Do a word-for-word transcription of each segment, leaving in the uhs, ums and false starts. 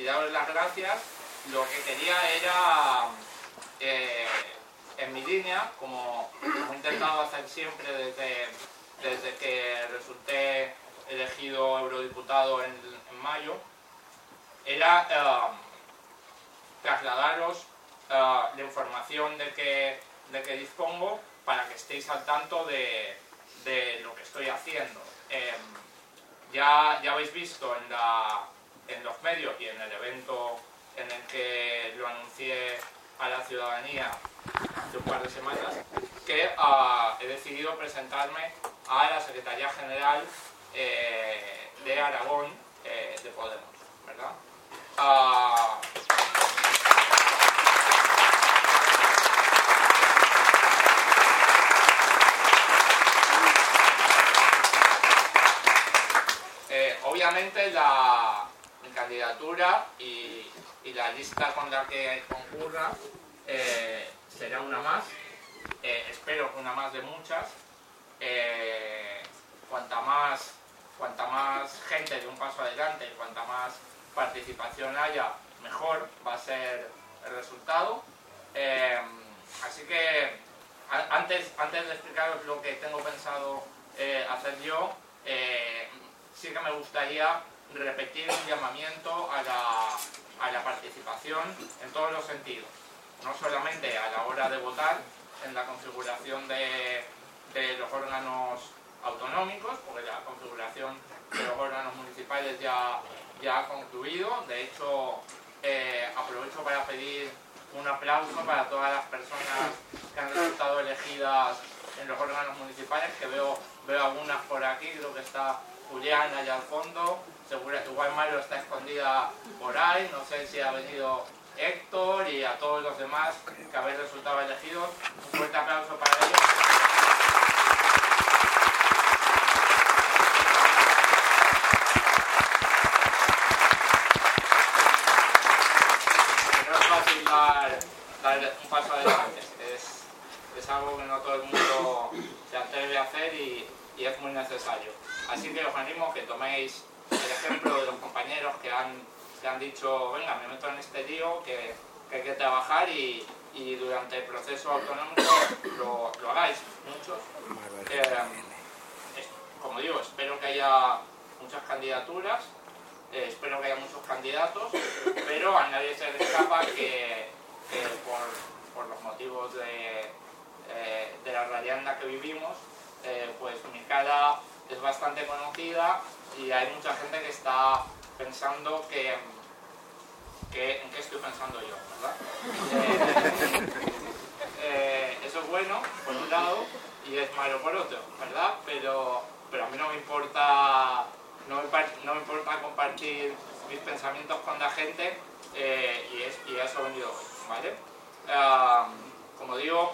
daros las gracias. Lo que quería era, eh, en mi línea, como he intentado hacer siempre desde, desde que resulté elegido eurodiputado en, en mayo, era eh, trasladaros eh, la información de que, de que dispongo para que estéis al tanto de, de lo que estoy haciendo. Eh, ya, ya habéis visto en, la, en los medios y en el evento en el que lo anuncié a la ciudadanía hace un par de semanas, que uh, he decidido presentarme a la Secretaría General eh, de Aragón eh, de Podemos, ¿verdad? Uh, eh, obviamente la mi candidatura y, y la lista con la que concurra eh, será una más, eh, espero que una más de muchas. Eh, cuanta más cuanta más gente de un paso adelante, cuanta más participación haya, mejor va a ser el resultado. Eh, así que a, antes, antes de explicaros lo que tengo pensado eh, hacer yo, eh, sí que me gustaría repetir un llamamiento a la, a la participación en todos los sentidos, no solamente a la hora de votar en la configuración de, de los órganos autonómicos, porque la configuración de los órganos municipales ya, ya ha concluido. De hecho, eh, aprovecho para pedir un aplauso para todas las personas que han resultado elegidas en los órganos municipales, que veo, veo algunas por aquí, creo que está Julián allá al fondo, seguro, igual Mario está escondida por ahí, no sé si ha venido Héctor, y a todos los demás que habéis resultado elegidos, un fuerte aplauso para ellos. No es fácil dar, dar un paso adelante, es, es algo que no todo el mundo se atreve a hacer y, y es muy necesario. Así que os animo que toméis el ejemplo de los compañeros que han, que han dicho, venga, me meto en este lío, que, que hay que trabajar y, y durante el proceso autonómico lo, lo hagáis, muchos. Eh, es, como digo, espero que haya muchas candidaturas, eh, espero que haya muchos candidatos, pero a nadie se le escapa que, que por, por los motivos de, eh, de la realidad en la que vivimos, eh, pues mi cara es bastante conocida y hay mucha gente que está pensando que, que en qué estoy pensando yo, ¿verdad? Eh, eh, eso es bueno por un lado y es malo por otro, ¿verdad? Pero, pero a mí no me importa no me, no me importa compartir mis pensamientos con la gente, eh, y, es, y a eso he venido hoy, ¿vale? Uh, como digo,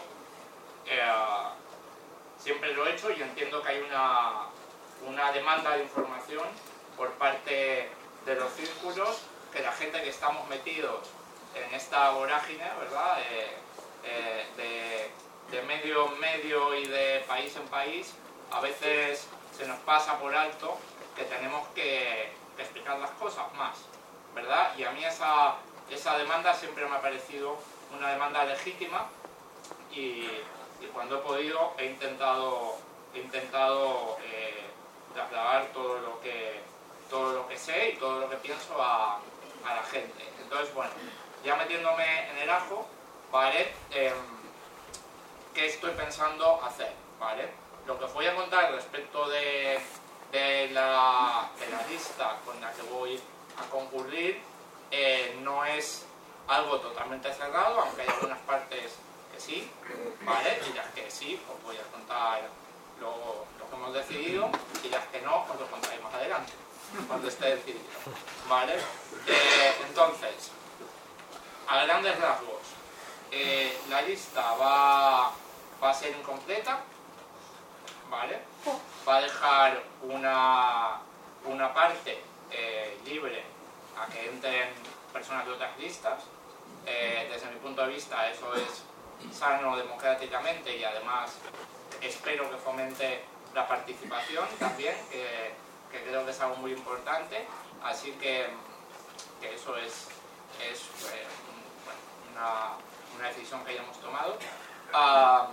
uh, siempre lo he hecho y entiendo que hay una una demanda de información por parte de los círculos, que la gente que estamos metidos en esta vorágine, ¿verdad? Eh, eh, de, de medio en medio y de país en país, a veces se nos pasa por alto que tenemos que, que explicar las cosas más, ¿verdad? Y a mí esa, esa demanda siempre me ha parecido una demanda legítima y, y cuando he podido he intentado, he intentado eh, trasladar todo lo que todo lo que sé y todo lo que pienso a, a la gente. Entonces, bueno, ya metiéndome en el ajo, ¿vale? Eh, ¿qué estoy pensando hacer? ¿Vale? Lo que os voy a contar respecto de, de, la, de la lista con la que voy a concurrir eh, no es algo totalmente cerrado, aunque hay algunas partes que sí, ¿vale? Y las que sí, os voy a contar Lo, lo que hemos decidido, y las que no, os lo contaré más adelante, cuando esté decidido, ¿vale? Eh, entonces, a grandes rasgos, eh, la lista va, va a ser incompleta, ¿vale? Va a dejar una, una parte eh, libre a que entren personas de otras listas. Eh, desde mi punto de vista eso es sano democráticamente y además espero que fomente la participación también, que, que creo que es algo muy importante. Así que que eso es, es eh, bueno, una, una decisión que ya hemos tomado. Uh,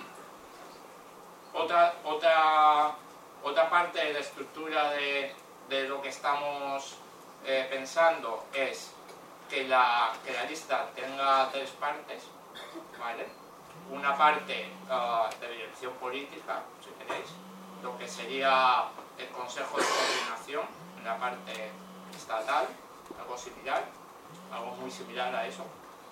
otra, otra, otra parte de la estructura de, de lo que estamos eh, pensando es que la, que la lista tenga tres partes, ¿vale? Una parte uh, de dirección política, si queréis, lo que sería el Consejo de Coordinación, en la parte estatal, algo similar, algo muy similar a eso,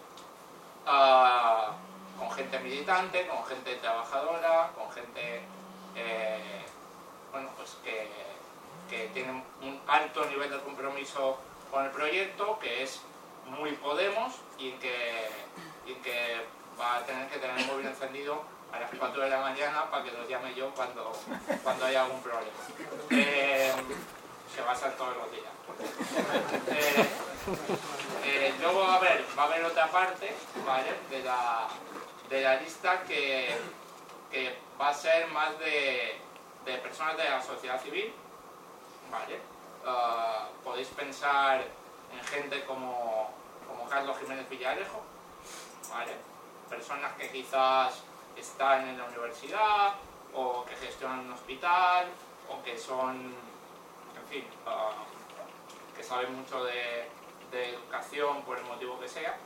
uh, con gente militante, con gente trabajadora, con gente eh, bueno, pues que, que tiene un alto nivel de compromiso con el proyecto, que es muy Podemos y que, y que va a tener que tener el móvil encendido a las cuatro de la mañana para que lo llame yo cuando, cuando haya algún problema. Eh, se va a hacer todos los días. Eh, eh, luego va a haber, va a haber otra parte, ¿vale?, de la, de la lista que, que va a ser más de, de personas de la sociedad civil, ¿vale? Uh, podéis pensar en gente como, como Carlos Jiménez Villarejo, ¿vale? Personas que quizás están en la universidad o que gestionan un hospital o que son, en fin, uh, que saben mucho de, de educación por el motivo que sea.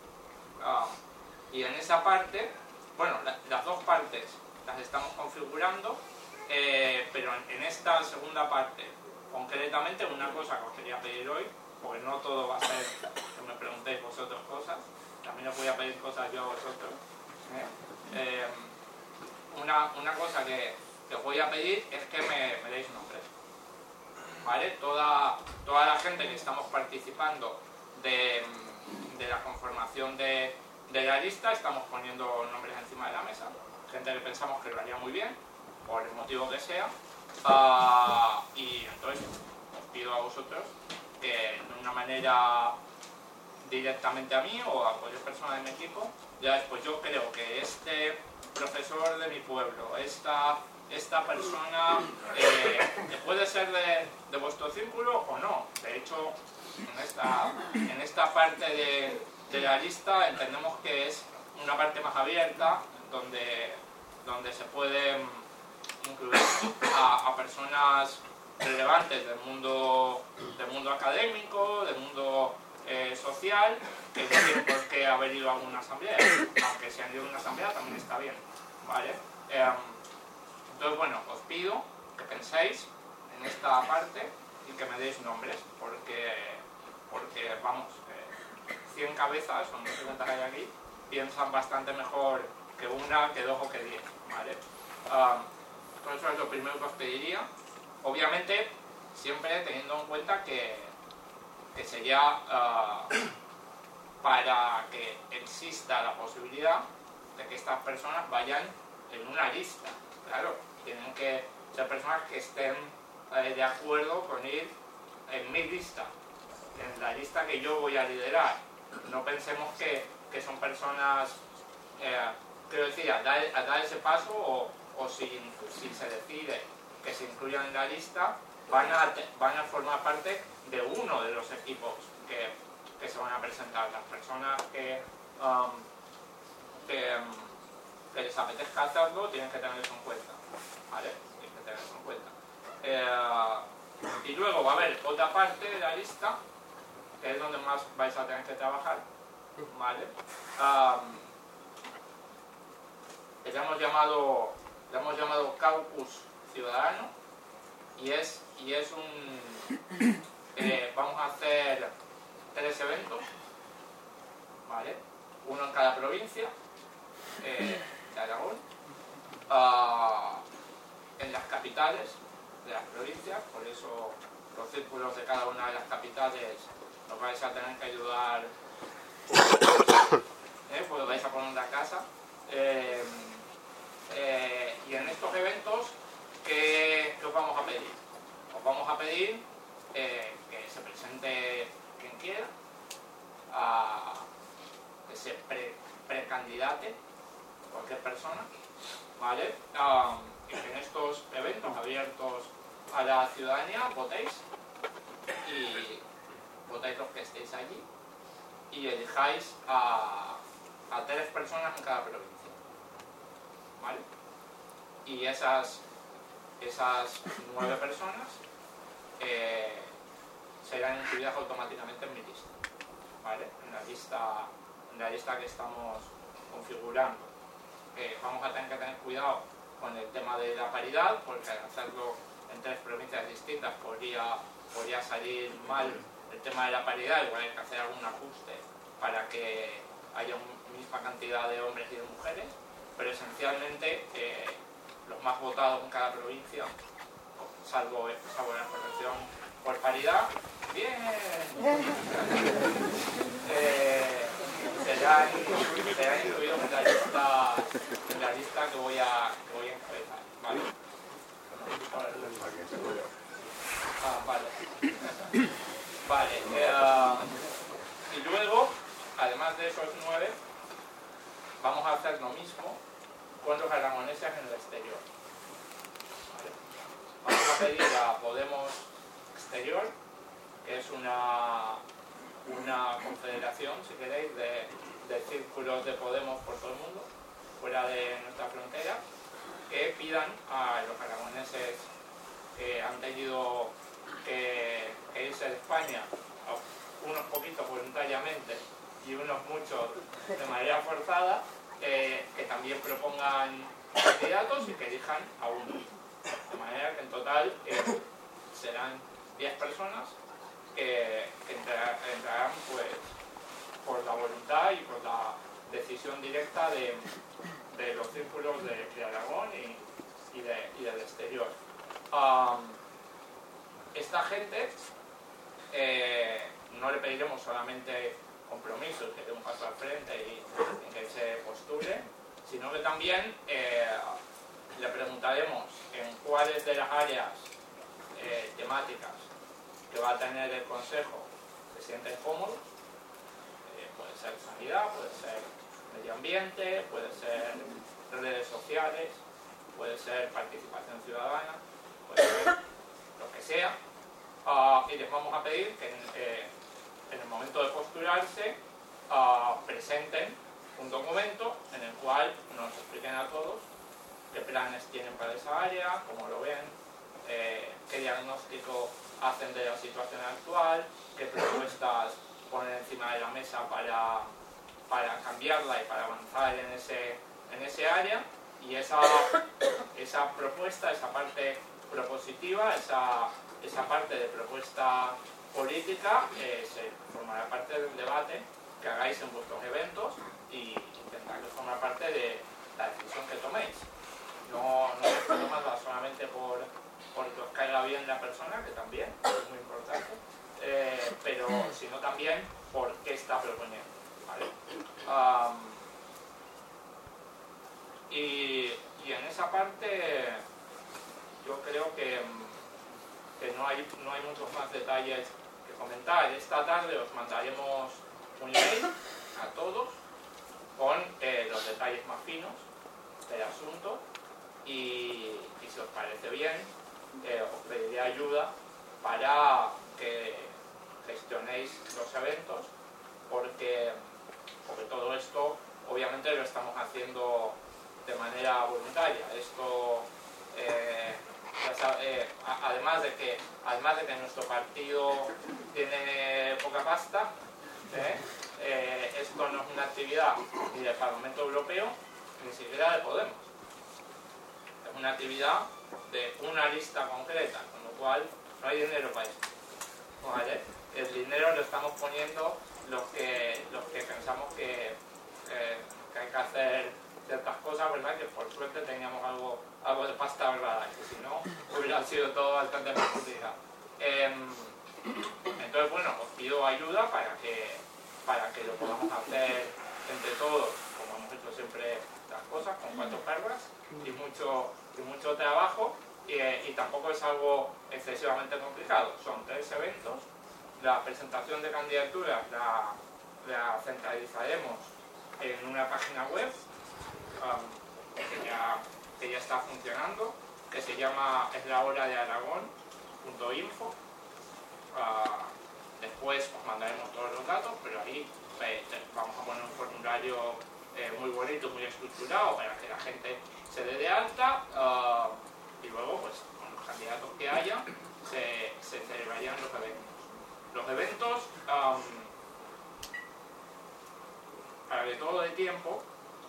Uh, y en esa parte, bueno, la, las dos partes las estamos configurando, eh, pero en, en esta segunda parte, concretamente, una cosa que os quería pedir hoy, porque no todo va a ser que me preguntéis vosotros cosas, también os voy a pedir cosas yo a vosotros. ¿eh? Eh, una, una cosa que, que os voy a pedir es que me, me deis nombres, ¿vale? Toda, toda la gente que estamos participando de, de la conformación de, de la lista, estamos poniendo nombres encima de la mesa, gente que pensamos que lo haría muy bien, por el motivo que sea, uh, y entonces os pido a vosotros que de una manera directamente a mí o a cualquier persona de mi equipo, ya después yo creo que este profesor de mi pueblo, esta, esta persona eh, puede ser de, de vuestro círculo o no. De hecho, en esta, en esta parte de, de la lista entendemos que es una parte más abierta, donde, donde se puede incluir a, a personas relevantes del mundo, del mundo académico, del mundo eh, social, que no tienen por qué haber ido a una asamblea, aunque si han ido a una asamblea también está bien, ¿vale? Eh, entonces, bueno, os pido que penséis en esta parte y que me deis nombres, porque, porque vamos, eh, cien cabezas, o no sé cuántas hay aquí, piensan bastante mejor que una, que dos o que diez, ¿vale? Um, Por eso es lo primero que os pediría. Obviamente, siempre teniendo en cuenta que, que sería uh, para que exista la posibilidad de que estas personas vayan en una lista. Claro, tienen que ser personas que estén eh, de acuerdo con ir en mi lista, en la lista que yo voy a liderar. No pensemos que, que son personas, eh, quiero decir, a dar, a dar ese paso o o si, si se decide que se incluyan en la lista, van a, van a formar parte de uno de los equipos que, que se van a presentar. Las personas que, um, que, que les apetezca hacerlo tienen que tener eso en cuenta, ¿vale? Tienen que tener eso en cuenta. Eh, y luego va a haber otra parte de la lista, que es donde más vais a tener que trabajar, ¿vale? Um, que le hemos llamado le hemos llamado Caucus Ciudadano, y es, y es un... Eh, vamos a hacer tres eventos, ¿vale? Uno en cada provincia eh, de Aragón, uh, en las capitales de las provincias, por eso los círculos de cada una de las capitales nos vais a tener que ayudar, ¿eh? Pues vais a poner la casa. Eh, Eh, y en estos eventos, ¿qué, ¿qué os vamos a pedir? Os vamos a pedir eh, que se presente quien quiera, a, que se pre, precandidate cualquier persona, ¿vale? Um, y que en estos eventos abiertos a la ciudadanía votéis y votáis los que estéis estéis allí y elijáis a, a tres personas en cada provincia, ¿vale? Y esas, esas nueve personas eh, serán incluidas automáticamente en mi lista, ¿vale? En la lista, en la lista que estamos configurando. Eh, vamos a tener que tener cuidado con el tema de la paridad, porque al hacerlo en tres provincias distintas podría, podría salir mal el tema de la paridad, igual hay que hacer algún ajuste para que haya una misma cantidad de hombres y de mujeres, pero esencialmente eh, los más votados en cada provincia, salvo, salvo la corrección por paridad, bien, eh, serán, serán incluidos en la lista, en la lista que voy a, que voy a encabezar, ¿vale? Ah, vale. Vale. Eh, y luego, además de esos nueve, vamos a hacer lo mismo con los aragoneses en el exterior. ¿Vale? Vamos a pedir a Podemos Exterior, que es una, una confederación, si queréis, de, de círculos de Podemos por todo el mundo, fuera de nuestra frontera, que pidan a los aragoneses que han tenido que, que irse de España, unos poquitos voluntariamente y unos muchos de manera forzada, eh, que también propongan candidatos y que elijan a uno. De manera que en total eh, serán diez personas que, que entrarán, entrarán pues, por la voluntad y por la decisión directa de, de los círculos de, de Aragón y, y, de, y del exterior. Um, esta gente eh, no le pediremos solamente compromisos, que dé un paso al frente y, y que se postule, sino que también eh, le preguntaremos en cuáles de las áreas eh, temáticas que va a tener el Consejo se sienten cómodos. Eh, puede ser sanidad, puede ser medio ambiente, puede ser redes sociales, puede ser participación ciudadana, puede ser lo que sea. Uh, y les vamos a pedir que en, eh, en el momento de postularse uh, presenten un documento en el cual nos expliquen a todos qué planes tienen para esa área, cómo lo ven, eh, qué diagnóstico hacen de la situación actual, qué propuestas ponen encima de la mesa para, para cambiarla y para avanzar en ese, en ese área, y esa, esa propuesta, esa parte propositiva, esa, esa parte de propuesta política eh, se formará parte del debate que hagáis en vuestros eventos y intentar que forma parte de la decisión que toméis. No, no es tomarla solamente por, por que os caiga bien la persona, que también es muy importante, eh, pero sino también por qué está proponiendo, ¿vale? Um, y, y en esa parte yo creo que, que no, hay, no hay muchos más detalles que comentar. Esta tarde os mandaremos un email a todos con eh, los detalles más finos del asunto y, y si os parece bien eh, os pediré ayuda para que gestionéis los eventos, porque, porque todo esto obviamente lo estamos haciendo de manera voluntaria. Esto eh, ya sabe, eh, a, además de que además de que nuestro partido tiene poca pasta, ¿eh? Eh, esto no es una actividad ni del Parlamento Europeo ni siquiera de Podemos, es una actividad de una lista concreta, con lo cual no hay dinero para esto, ¿vale? El dinero lo estamos poniendo los que, los que pensamos que, eh, que hay que hacer ciertas cosas, ¿verdad? Que por suerte teníamos algo, algo de pasta verdad, que si no hubiera sido todo bastante más complicado. Eh, entonces, bueno, os pido ayuda para que, para que lo podamos hacer entre todos, como hemos hecho siempre las cosas, con cuatro perras y mucho, y mucho trabajo, y, y tampoco es algo excesivamente complicado. Son tres eventos. La presentación de candidaturas la, la centralizaremos en una página web um, que, ya, que ya está funcionando, que se llama es la hora de aragón punto info. Uh, después después os mandaremos todos los datos, pero ahí eh, vamos a poner un formulario eh, muy bonito, muy estructurado para que la gente se dé de alta uh, y luego pues con los candidatos que haya se, se celebrarían los eventos. Los eventos, um, para que todo de tiempo,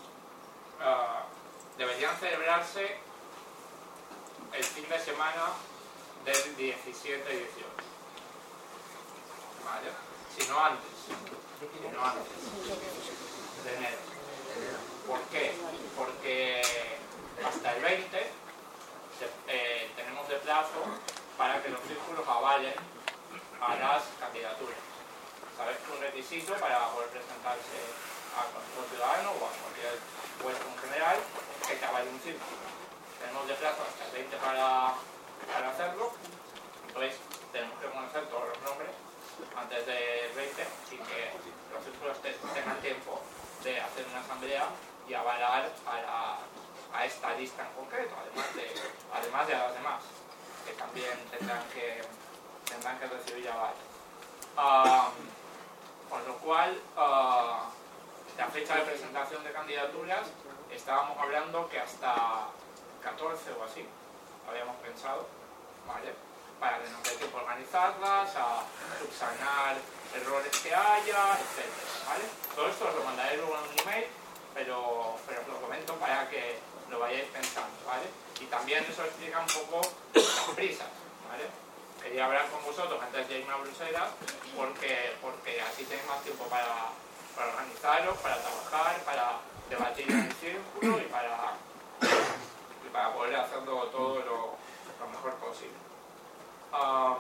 uh, deberían celebrarse el fin de semana del diecisiete y dieciocho, ¿vale? Si no antes, si no antes de enero. ¿Por qué? Porque hasta el veinte se, eh, tenemos de plazo para que los círculos avalen a las candidaturas. Sabes que un requisito para poder presentarse a control ciudadano o a cualquier puesto en general es que te avale un círculo. Tenemos de plazo hasta el veinte para, para hacerlo, entonces tenemos que conocer todos los nombres antes del veinte sin que los círculos te, tengan tiempo de hacer una asamblea y avalar a, la, a esta lista en concreto, además de, además de a las demás, que también tendrán que, tendrán que recibir aval. Um, con lo cual, uh, la fecha de presentación de candidaturas, estábamos hablando que hasta catorce o así, habíamos pensado, ¿vale? Para que nos dé tiempo a organizarlas, a subsanar errores que haya, etcétera, ¿vale? Todo esto os lo mandaré luego en un email, pero, pero os lo comento para que lo vayáis pensando, ¿vale? Y también eso explica un poco las prisas, ¿vale? Quería hablar con vosotros antes de irme a Bruselas, porque, porque así tenéis más tiempo para, para organizaros, para trabajar, para debatir en el círculo y para, y para poder hacerlo todo lo, lo mejor posible. Um,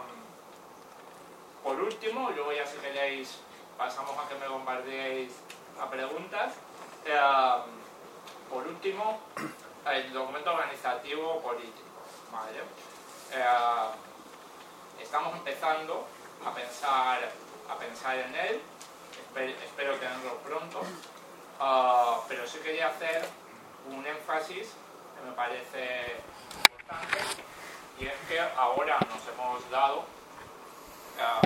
por último, luego ya si queréis pasamos a que me bombardeéis a preguntas. Um, por último, el documento organizativo político, ¿vale? Uh, estamos empezando a pensar, a pensar en él, espero, espero tenerlo pronto, uh, pero sí quería hacer un énfasis que me parece importante, y es que ahora nos hemos dado uh,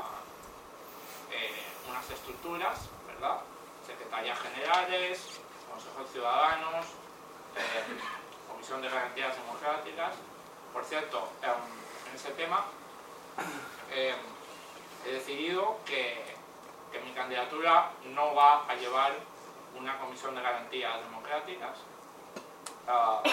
eh, unas estructuras, ¿verdad? Secretarías generales, consejos ciudadanos, eh, comisión de garantías democráticas. Por cierto, um, en ese tema eh, he decidido que, que mi candidatura no va a llevar una comisión de garantías democráticas. Uh,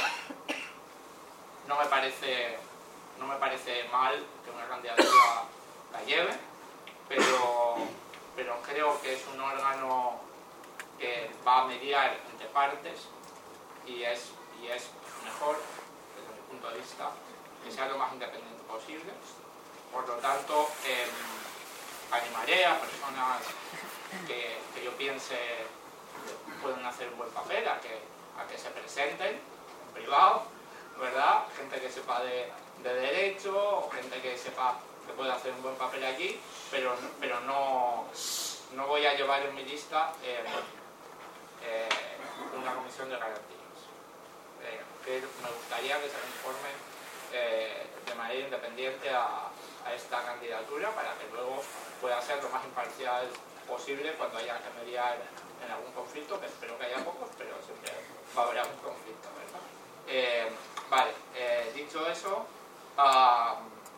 no me parece no me parece mal que una candidatura la lleve, pero, pero creo que es un órgano que va a mediar entre partes y es, y es mejor, desde mi punto de vista, que sea lo más independiente posible. Por lo tanto, eh, animaré a personas que, que yo piense que pueden hacer un buen papel a que, a que se presenten en privado, ¿verdad? Gente que sepa de, de derecho, o gente que sepa que puede hacer un buen papel allí, pero, pero no, no voy a llevar en mi lista eh, eh, una comisión de garantías. Eh, que me gustaría que se me informe eh, de manera independiente a, a esta candidatura para que luego pueda ser lo más imparcial posible cuando haya que mediar en algún conflicto, que espero que haya pocos, pero siempre va a haber algún conflicto, ¿verdad? Eh, vale, eh, dicho eso, uh,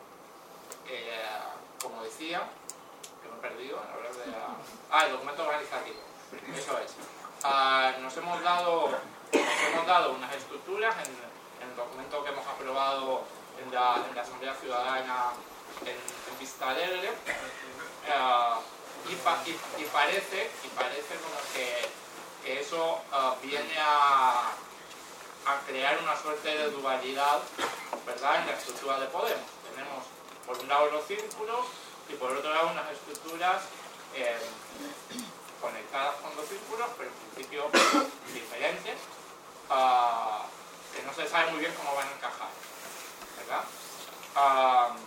eh, como decía, que me he perdido en hablar de la... Ah, el documento organizativo, eso es. Uh, nos hemos dado, nos hemos dado unas estructuras en, en el documento que hemos aprobado en la, en la Asamblea Ciudadana en, en Vista Alegre, uh, y, pa, y, y, parece, y parece como que, que eso uh, viene a, a crear una suerte de dualidad, ¿verdad?, en la estructura de Podemos. Tenemos por un lado los círculos y por otro lado unas estructuras eh, conectadas con los círculos, pero en principio diferentes, uh, que no se sabe muy bien cómo van a encajar, ¿verdad? Uh,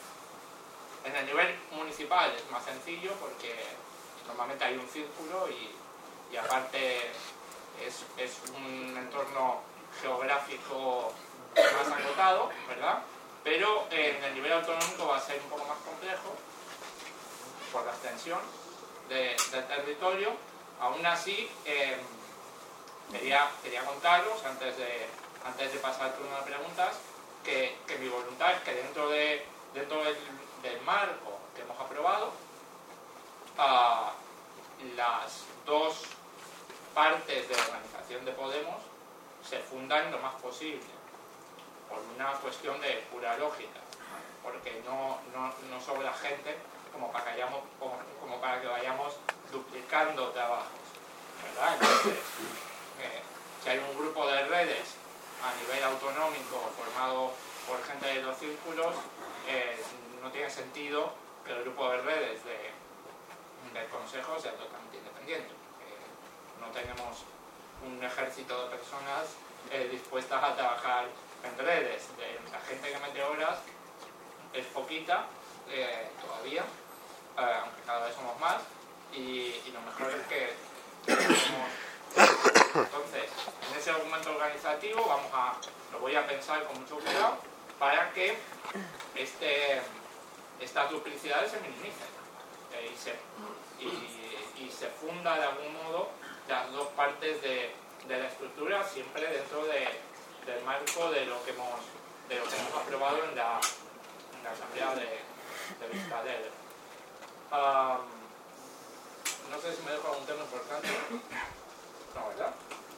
en el nivel municipal es más sencillo porque normalmente hay un círculo y, y aparte es, es un entorno geográfico más acotado, ¿verdad? Pero en el nivel autonómico va a ser un poco más complejo por las extensión de, del territorio. Aún así, eh, quería, quería contaros, antes de, antes de pasar al turno de preguntas, que, que mi voluntad es que dentro, de, dentro del, del marco que hemos aprobado, uh, las dos partes de organización de Podemos se fundan lo más posible, por una cuestión de pura lógica, porque no, no, no sobra gente como para que, hayamos, como, como para que vayamos duplicando trabajos, ¿verdad? Entonces, eh, si hay un grupo de redes a nivel autonómico formado por gente de los círculos, eh, no tiene sentido que el grupo de redes de, del Consejo sea totalmente independiente. Eh, no tenemos un ejército de personas eh, dispuestas a trabajar en redes. De la gente que mete horas es poquita eh, todavía, eh, aunque cada vez somos más, y, y lo mejor es que tenemos. Entonces, en ese documento organizativo vamos a, lo voy a pensar con mucho cuidado para que este, estas duplicidades se minimicen eh, y, se, y, y se funda de algún modo las dos partes de, de la estructura, siempre dentro de, del marco de lo que hemos, de lo que hemos aprobado en la, en la Asamblea de, de Vizcaya. Um, no sé si me dejo algún tema importante. No, ¿verdad?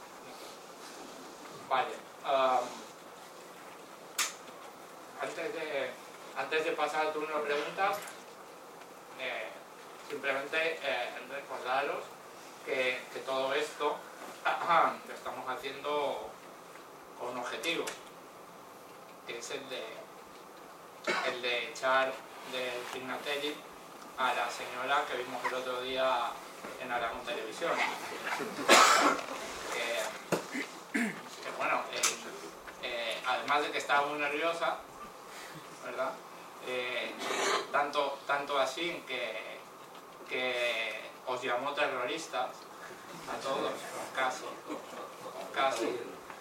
Vale. Um, antes, de, antes de pasar al turno de preguntas, eh, simplemente eh, recordaros que, que todo esto lo estamos haciendo con un objetivo, que es el de, el de echar del Pignatelli a la señora que vimos el otro día en Aragón Televisión. Que, que bueno, eh, eh, además de que estaba muy nerviosa, ¿verdad? Eh, tanto, tanto así que, que os llamó terroristas a todos, casi, casi.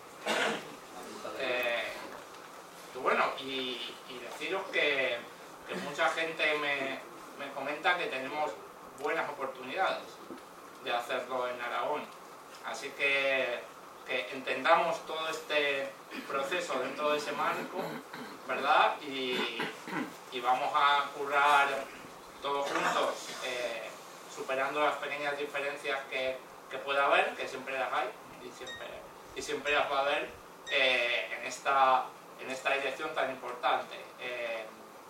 Eh, y bueno, y, y deciros que, que mucha gente me, me comenta que tenemos buenas oportunidades de hacerlo en Aragón, así que, que entendamos todo este proceso dentro de ese marco, ¿verdad? Y, y vamos a currar todos juntos, eh, superando las pequeñas diferencias que, que pueda haber, que siempre las hay y siempre, y siempre las va a haber eh, en, esta, en esta dirección tan importante. Eh,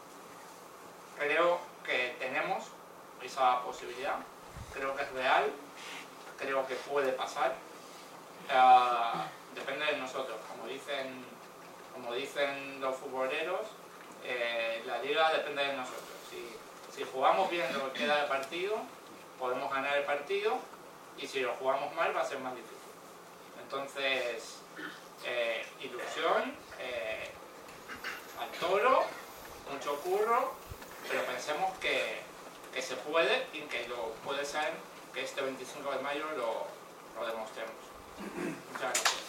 creo que tenemos esa posibilidad, creo que es real, creo que puede pasar, uh, depende de nosotros, como dicen, como dicen los futboleros, eh, la liga depende de nosotros. Si, si jugamos bien lo que queda de partido, podemos ganar el partido, y si lo jugamos mal va a ser más difícil. Entonces, eh, ilusión, eh, al toro, mucho curro, pero pensemos que, que se puede y que lo puede ser que este veinticinco de mayo lo, lo demostremos. Muchas gracias.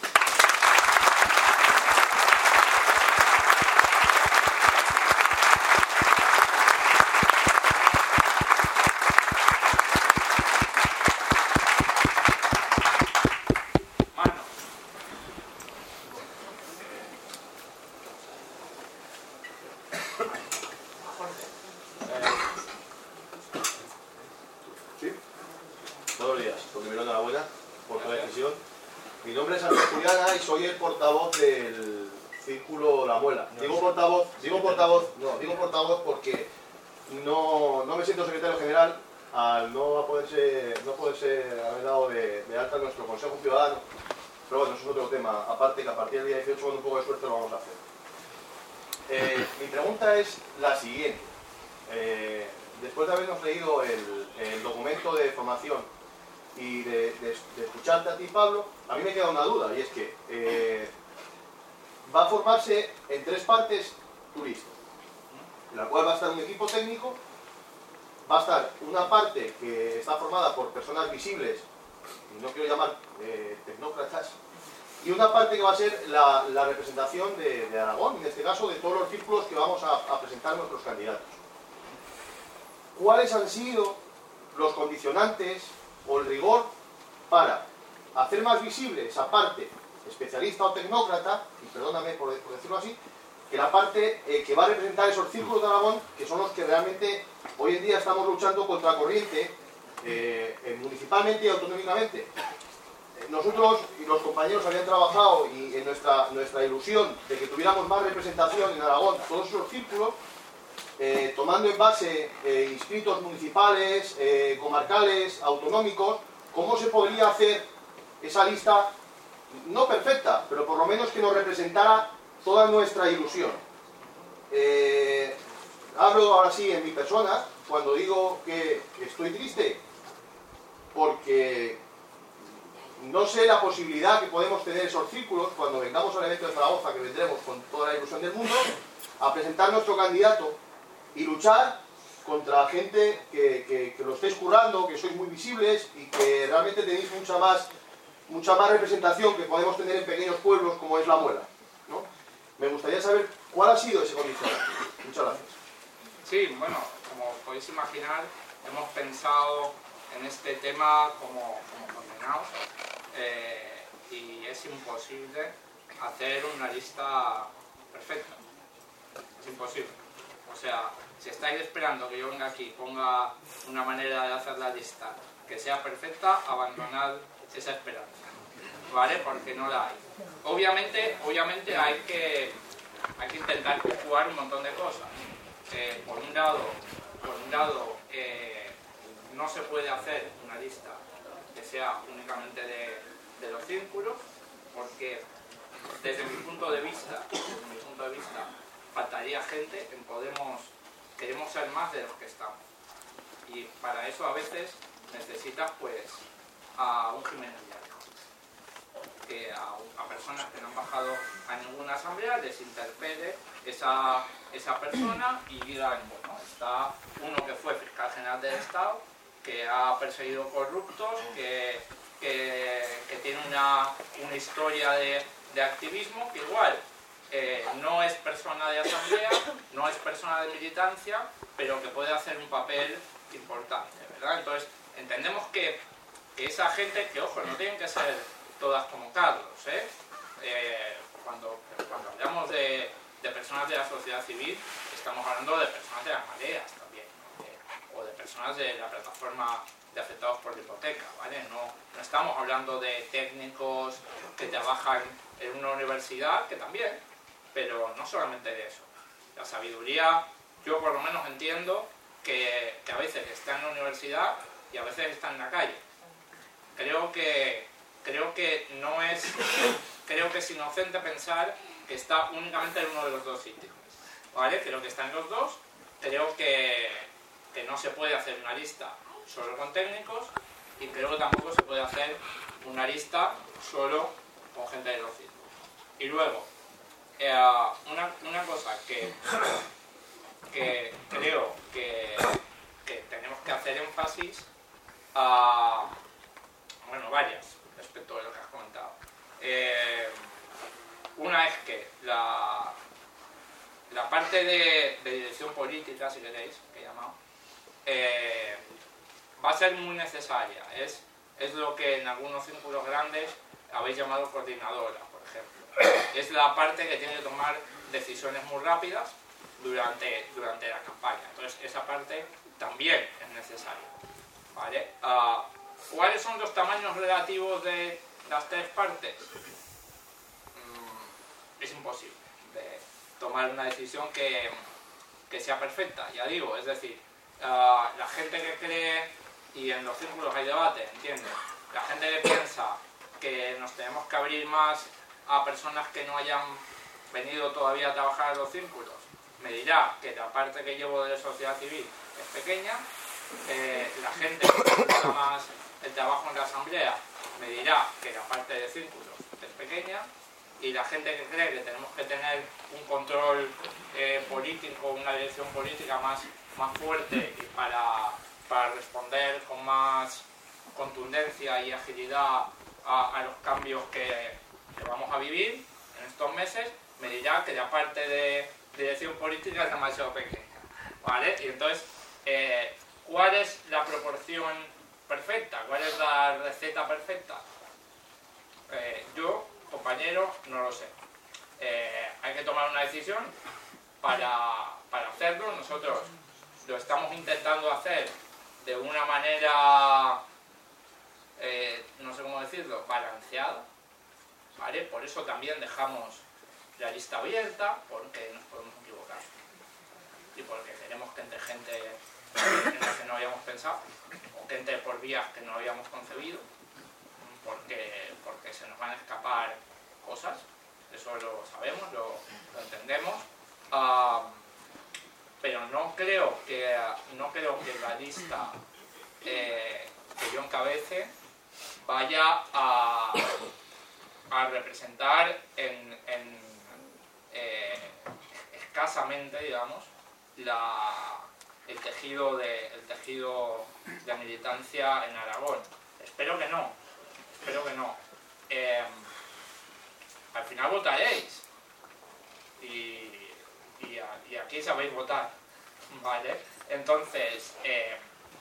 Soy el portavoz del Círculo La Muela. Digo portavoz, digo portavoz, no, digo portavoz porque no, no me siento secretario general al no poderse, no poderse haber dado de, de alta nuestro Consejo Ciudadano. Pero bueno, eso es otro tema. Aparte que a partir del día dieciocho, con un poco de suerte, lo vamos a hacer. Eh, mi pregunta es la siguiente. Eh, después de habernos leído el, el documento de formación y de, de, de escucharte a ti, Pablo, a mí me queda una duda, y es que eh, va a formarse en tres partes tu lista, en la cual va a estar un equipo técnico, va a estar una parte que está formada por personas visibles, y no quiero llamar eh, tecnócratas, y una parte que va a ser la, la representación de, de Aragón, en este caso de todos los círculos que vamos a, a presentar nuestros candidatos. ¿Cuáles han sido los condicionantes o el rigor para hacer más visible esa parte especialista o tecnócrata, y perdóname por, por decirlo así, que la parte eh, que va a representar esos círculos de Aragón, que son los que realmente hoy en día estamos luchando contra corriente, eh, eh, municipalmente y autonómicamente. Nosotros y los compañeros habían trabajado y en nuestra, nuestra ilusión de que tuviéramos más representación en Aragón, todos esos círculos, eh, tomando en base eh, inscritos municipales, eh, comarcales, autonómicos, cómo se podría hacer esa lista, no perfecta, pero por lo menos que nos representara toda nuestra ilusión. Eh, hablo ahora sí en mi persona, cuando digo que estoy triste, porque no sé la posibilidad que podemos tener esos círculos cuando vengamos al evento de Zaragoza, que vendremos con toda la ilusión del mundo, a presentar nuestro candidato y luchar contra gente que, que, que lo estéis currando, que sois muy visibles y que realmente tenéis mucha más, mucha más representación que podemos tener en pequeños pueblos como es La Muela, ¿no? Me gustaría saber cuál ha sido ese condicionante. Muchas gracias. Sí, bueno, como podéis imaginar, hemos pensado en este tema como, como condenados eh, y es imposible hacer una lista perfecta. Es imposible. O sea, si estáis esperando que yo venga aquí y ponga una manera de hacer la lista que sea perfecta, abandonad esa esperanza, ¿vale? Porque no la hay. Obviamente, obviamente hay que, hay que intentar jugar un montón de cosas. Eh, por un lado, por un lado eh, no se puede hacer una lista que sea únicamente de, de los círculos, porque desde mi punto de vista, desde mi punto de vista, faltaría gente. En Podemos queremos ser más de los que estamos, y para eso a veces necesitas pues a un Jiménez Llanos, que a, a personas que no han bajado a ninguna asamblea les interpele esa, esa persona y digan, bueno, está uno que fue fiscal general del Estado, que ha perseguido corruptos, que, que, que tiene una, una historia de, de activismo, que igual eh, no es persona de asamblea, no es persona de militancia, pero que puede hacer un papel importante, ¿verdad? Entonces, entendemos que, que esa gente, que ojo, no tienen que ser todas como Carlos, ¿eh? Eh, cuando, cuando hablamos de, de personas de la sociedad civil, estamos hablando de personas de las mareas también, eh, o de personas de la plataforma de afectados por la hipoteca, ¿vale? No, no estamos hablando de técnicos que trabajan en una universidad, que también, pero no solamente de eso. La sabiduría, yo por lo menos entiendo que, que a veces está en la universidad y a veces está en la calle. Creo que, creo que no es, creo que es inocente pensar que está únicamente en uno de los dos sitios, ¿vale? Creo que está en los dos. Creo que, que no se puede hacer una lista solo con técnicos, y creo que tampoco se puede hacer una lista solo con gente de los círculos. Y luego, eh, una, una cosa que, que creo que, que tenemos que hacer énfasis, uh, bueno, varias, respecto a lo que has comentado. Eh, una es que la, la parte de, de dirección política, si queréis, que he llamado, eh, va a ser muy necesaria. Es, es lo que en algunos círculos grandes habéis llamado coordinadora, por ejemplo. Es la parte que tiene que tomar decisiones muy rápidas durante, durante la campaña. Entonces, esa parte también es necesaria, ¿vale? Uh, ¿Cuáles son los tamaños relativos de las tres partes? Mm, es imposible de tomar una decisión que, que sea perfecta, ya digo. Es decir, uh, la gente que cree, y en los círculos hay debate, ¿entiendes? La gente que piensa que nos tenemos que abrir más a personas que no hayan venido todavía a trabajar en los círculos, me dirá que la parte que llevo de la sociedad civil es pequeña. Eh, la gente que gusta más el trabajo en la asamblea me dirá que la parte de círculos es pequeña, y la gente que cree que tenemos que tener un control eh, político, una dirección política más, más fuerte y para, para responder con más contundencia y agilidad a, a los cambios que, que vamos a vivir en estos meses, me dirá que la parte de dirección política es demasiado pequeña, ¿vale? Y entonces, eh, ¿cuál es la proporción perfecta? ¿Cuál es la receta perfecta? Eh, yo, compañero, no lo sé. Eh, hay que tomar una decisión para, para hacerlo. Nosotros lo estamos intentando hacer de una manera, eh, no sé cómo decirlo, balanceada, ¿vale? Por eso también dejamos la lista abierta, porque nos podemos equivocar y porque queremos que entre gente en la que no habíamos pensado, o que entre por vías que no habíamos concebido, porque, porque se nos van a escapar cosas. Eso lo sabemos, lo, lo entendemos, uh, pero no creo que no creo que la lista eh, que yo encabece vaya a, a representar en, en eh, escasamente, digamos, la, el tejido de el tejido de militancia en Aragón. Espero que no, espero que no. Eh, al final votaréis y, y, y aquí sabéis votar, ¿vale? Entonces, eh,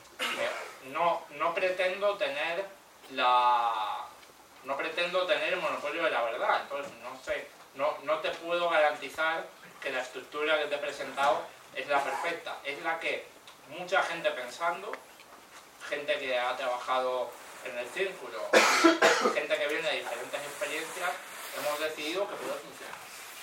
no, no pretendo tener la no pretendo tener el monopolio de la verdad. Entonces, no sé, no, no te puedo garantizar que la estructura que te he presentado es la perfecta. Es la que mucha gente pensando, gente que ha trabajado en el círculo, gente que viene de diferentes experiencias, hemos decidido que puede funcionar.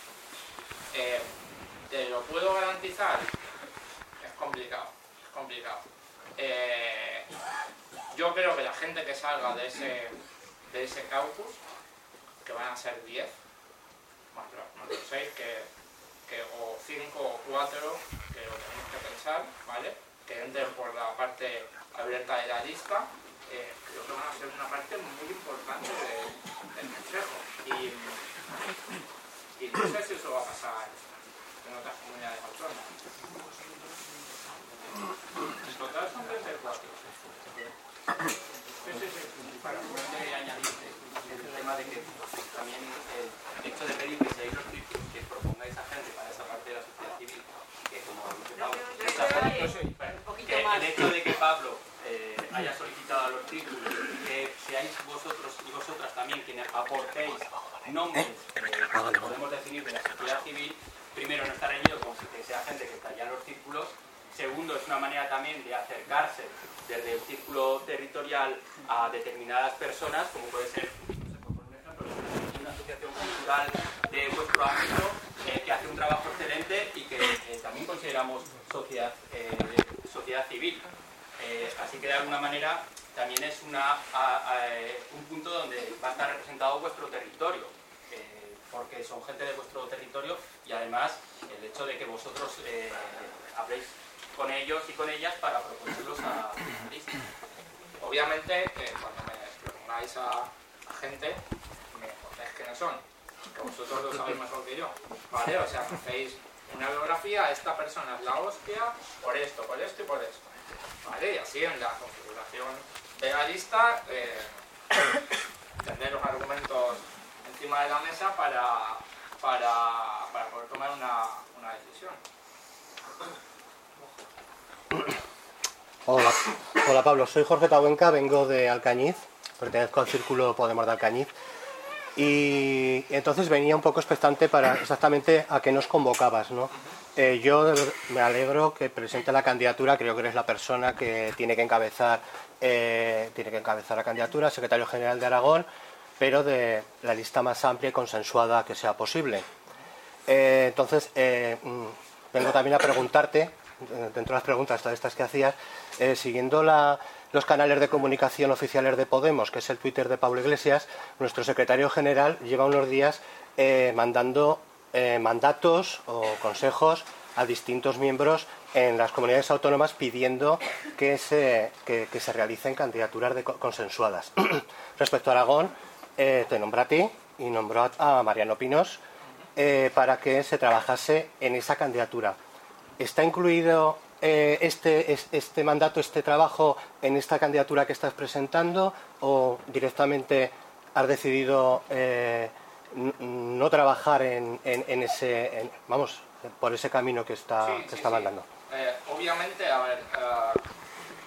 Eh, ¿Te lo puedo garantizar? Es complicado, es complicado. Eh, yo creo que la gente que salga de ese, de ese caucus, que van a ser diez, más los seis, que, que, o cinco o cuatro, que lo tenemos que pensar, ¿vale? Que entren por la parte abierta de la lista, eh, creo que van a ser una parte muy importante de, del consejo. Y, y no sé si eso va a pasar en otras comunidades autónomas. En total son treinta y cuatro. Sí, sí, sí. Para poder añadirte el tema de que también el hecho de pedir que seáis los que propongáis a gente para esa parte de la sociedad civil, que como que el hecho de que Pablo eh, haya solicitado a los círculos, que seáis vosotros y vosotras también quienes aportéis nombres, eh, que podemos definir de la sociedad civil, primero no está reñido con que sea gente que está ya en los círculos. Segundo, es una manera también de acercarse desde el círculo territorial a determinadas personas, como puede ser, no sé, por un ejemplo, una asociación cultural de vuestro ámbito eh, que hace un trabajo excelente y que eh, también consideramos sociedad, eh, sociedad civil. Eh, así que de alguna manera también es una, a, a, un punto donde va a estar representado vuestro territorio, eh, porque son gente de vuestro territorio y además el hecho de que vosotros eh, habléis con ellos y con ellas para proponerlos a la lista. Obviamente, eh, cuando me propongáis a, a gente, me contáis quiénes son, que vosotros lo sabéis mejor que yo, ¿vale? O sea, me hacéis una biografía, esta persona es la hostia, por esto, por esto y por esto, ¿vale? Y así en la configuración de la lista, eh, tendré los argumentos encima de la mesa para, para, para poder tomar una, una decisión. Hola, hola Pablo, soy Jorge Tabuenca, vengo de Alcañiz, pertenezco al Círculo Podemos de Alcañiz y entonces venía un poco expectante para exactamente a qué nos convocabas, ¿no? Eh, yo me alegro que presente la candidatura, creo que eres la persona que tiene que encabezar, eh, tiene que encabezar la candidatura, secretario general de Aragón, pero de la lista más amplia y consensuada que sea posible. Eh, entonces, eh, vengo también a preguntarte, dentro de las preguntas todas estas que hacías, eh, siguiendo la, los canales de comunicación oficiales de Podemos, que es el Twitter de Pablo Iglesias, nuestro secretario general lleva unos días eh, mandando eh, mandatos o consejos a distintos miembros en las comunidades autónomas pidiendo que se, que, que se realicen candidaturas de consensuadas. Respecto a Aragón, eh, te nombro a ti y nombró a, a Mariano Pinos eh, para que se trabajase en esa candidatura. ¿Está incluido eh, este, este mandato, este trabajo en esta candidatura que estás presentando o directamente has decidido eh, no trabajar en, en, en ese, en, vamos, por ese camino que está, sí, que sí, está sí. mandando? Eh, obviamente, a ver, uh,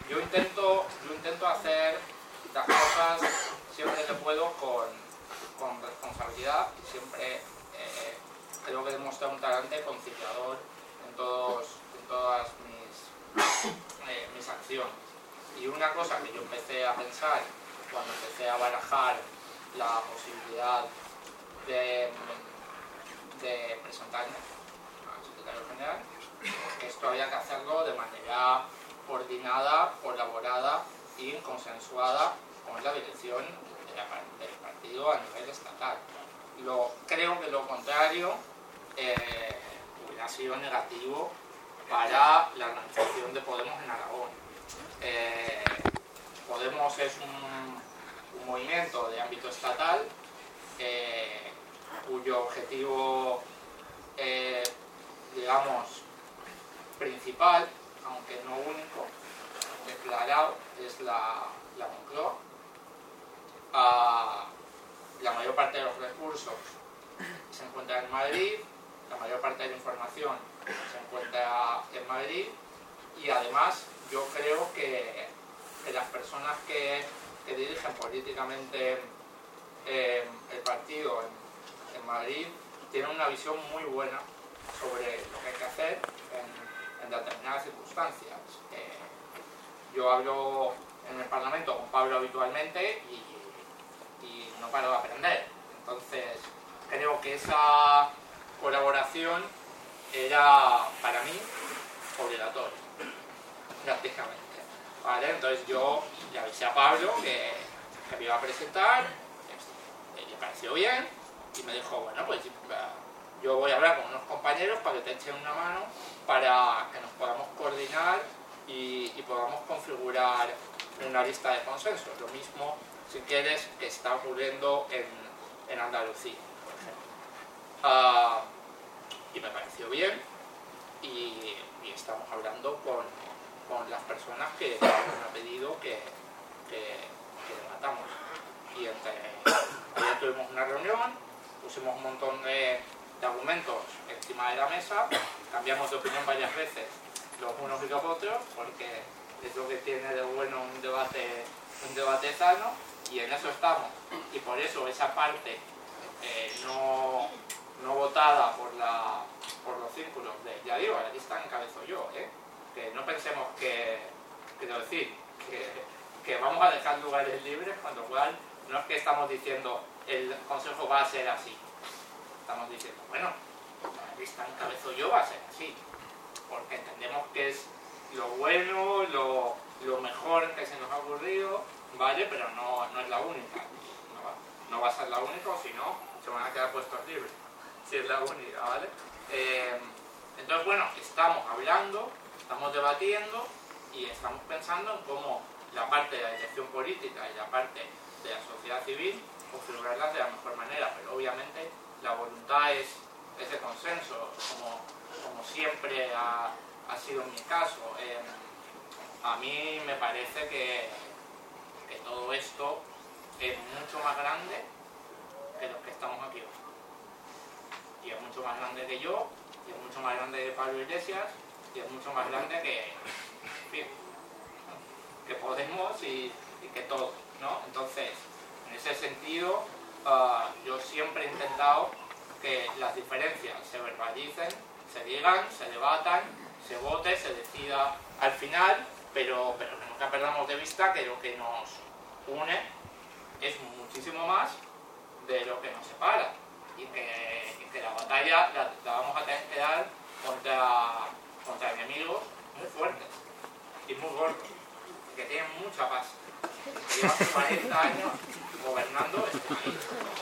yo intento, yo intento hacer las cosas siempre que puedo con, con responsabilidad y siempre eh, creo que he demostrado un talante conciliador en, todos, en todas mis, eh, mis acciones. Y una cosa que yo empecé a pensar cuando empecé a barajar la posibilidad de, de presentarme al secretario general, que esto había que hacerlo de manera coordinada, colaborada y consensuada con la dirección de la, del partido a nivel estatal. Lo, creo que lo contrario eh, hubiera sido negativo para la organización de Podemos en Aragón. Eh, Podemos es un, un movimiento de ámbito estatal eh, cuyo objetivo, eh, digamos, principal, aunque no único, declarado, es la, la Moncloa. Ah, la mayor parte de los recursos se encuentra en Madrid, la mayor parte de la información se encuentra en Madrid y además yo creo que, que las personas que, que dirigen políticamente eh, el partido en, en Madrid tienen una visión muy buena sobre lo que hay que hacer en, en determinadas circunstancias. Eh, yo hablo en el Parlamento con Pablo habitualmente y, y no paro de aprender. Entonces creo que esa colaboración era para mí obligatoria, prácticamente. ¿Vale? Entonces yo le avisé a Pablo que, que me iba a presentar, le pareció bien y me dijo, bueno, pues yo voy a hablar con unos compañeros para que te echen una mano para que nos podamos coordinar y, y podamos configurar una lista de consensos. Lo mismo, si quieres, que está ocurriendo en, en Andalucía, por ejemplo. Uh, y me pareció bien y, y estamos hablando con, con las personas que me han pedido que, que, que debatamos. Y entre, ayer tuvimos una reunión, pusimos un montón de, de argumentos encima de la mesa, cambiamos de opinión varias veces los unos y los otros, porque es lo que tiene de bueno un debate, un debate sano, y en eso estamos. Y por eso esa parte eh, no, no votada por, la, por los círculos de, ya digo, la lista encabezo yo, ¿eh? Que no pensemos que, quiero decir, que, que vamos a dejar lugares libres, con lo cual no es que estamos diciendo el consejo va a ser así. Estamos diciendo, bueno, la lista encabezo yo va a ser así, porque entendemos que es lo bueno, lo, lo mejor que se nos ha ocurrido, ¿vale? Pero no, no es la única. No va, no va a ser la única, o si no, se van a quedar puestos libres, si es la única, ¿vale? Eh, entonces, bueno, estamos hablando, estamos debatiendo y estamos pensando en cómo la parte de la dirección política y la parte de la sociedad civil configurarlas de la mejor manera, pero obviamente la voluntad es ese consenso, como, como siempre ha, ha sido en mi caso. Eh, a mí me parece que, que todo esto es mucho más grande que los que estamos aquí hoy. Y es mucho más grande que yo, y es mucho más grande que Pablo Iglesias, y es mucho más grande que, en fin, que Podemos y, y que todo, ¿no? Entonces, en ese sentido, uh, yo siempre he intentado que las diferencias se verbalicen, se digan, se debatan, se vote, se decida al final, pero, pero que nunca perdamos de vista que lo que nos une es muchísimo más de lo que nos separa, y que, y que la batalla la, la vamos a tener que dar contra, contra enemigos muy fuertes y muy gordos, que tienen mucha pasta, que llevan cuarenta años gobernando este país,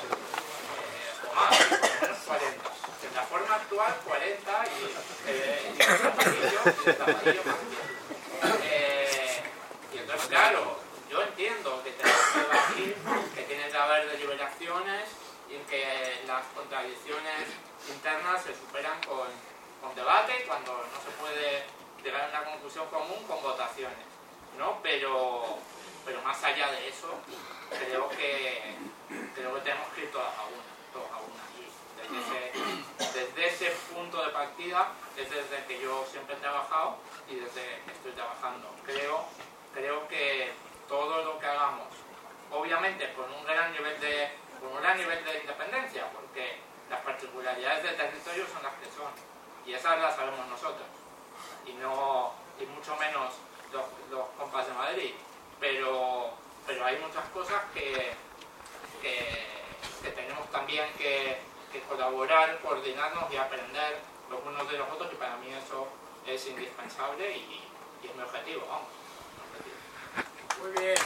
eh, o más, o menos cuarenta. En la forma actual, cuarenta y, eh, y el zapatillo, y el zapatillo más bien. Eh, y entonces, claro, yo entiendo que tenemos que debatir, que tiene que haber deliberaciones y que las contradicciones internas se superan con, con debate, cuando no se puede llegar a una conclusión común con votaciones, ¿no? Pero, pero más allá de eso, creo que, creo que tenemos que ir todas a una, todas a una. Y desde ese, desde ese punto de partida es desde que yo siempre he trabajado y desde que estoy trabajando. Creo creo que todo lo que hagamos, obviamente con un gran nivel de, con un gran nivel de independencia, porque las particularidades del territorio son las que son, y esas las sabemos nosotros, y no y mucho menos los, los compas de Madrid, pero, pero hay muchas cosas que, que, que tenemos también que, que colaborar, coordinarnos y aprender los unos de los otros, y para mí eso es indispensable y, y es mi objetivo, vamos. Mi objetivo. Muy bien.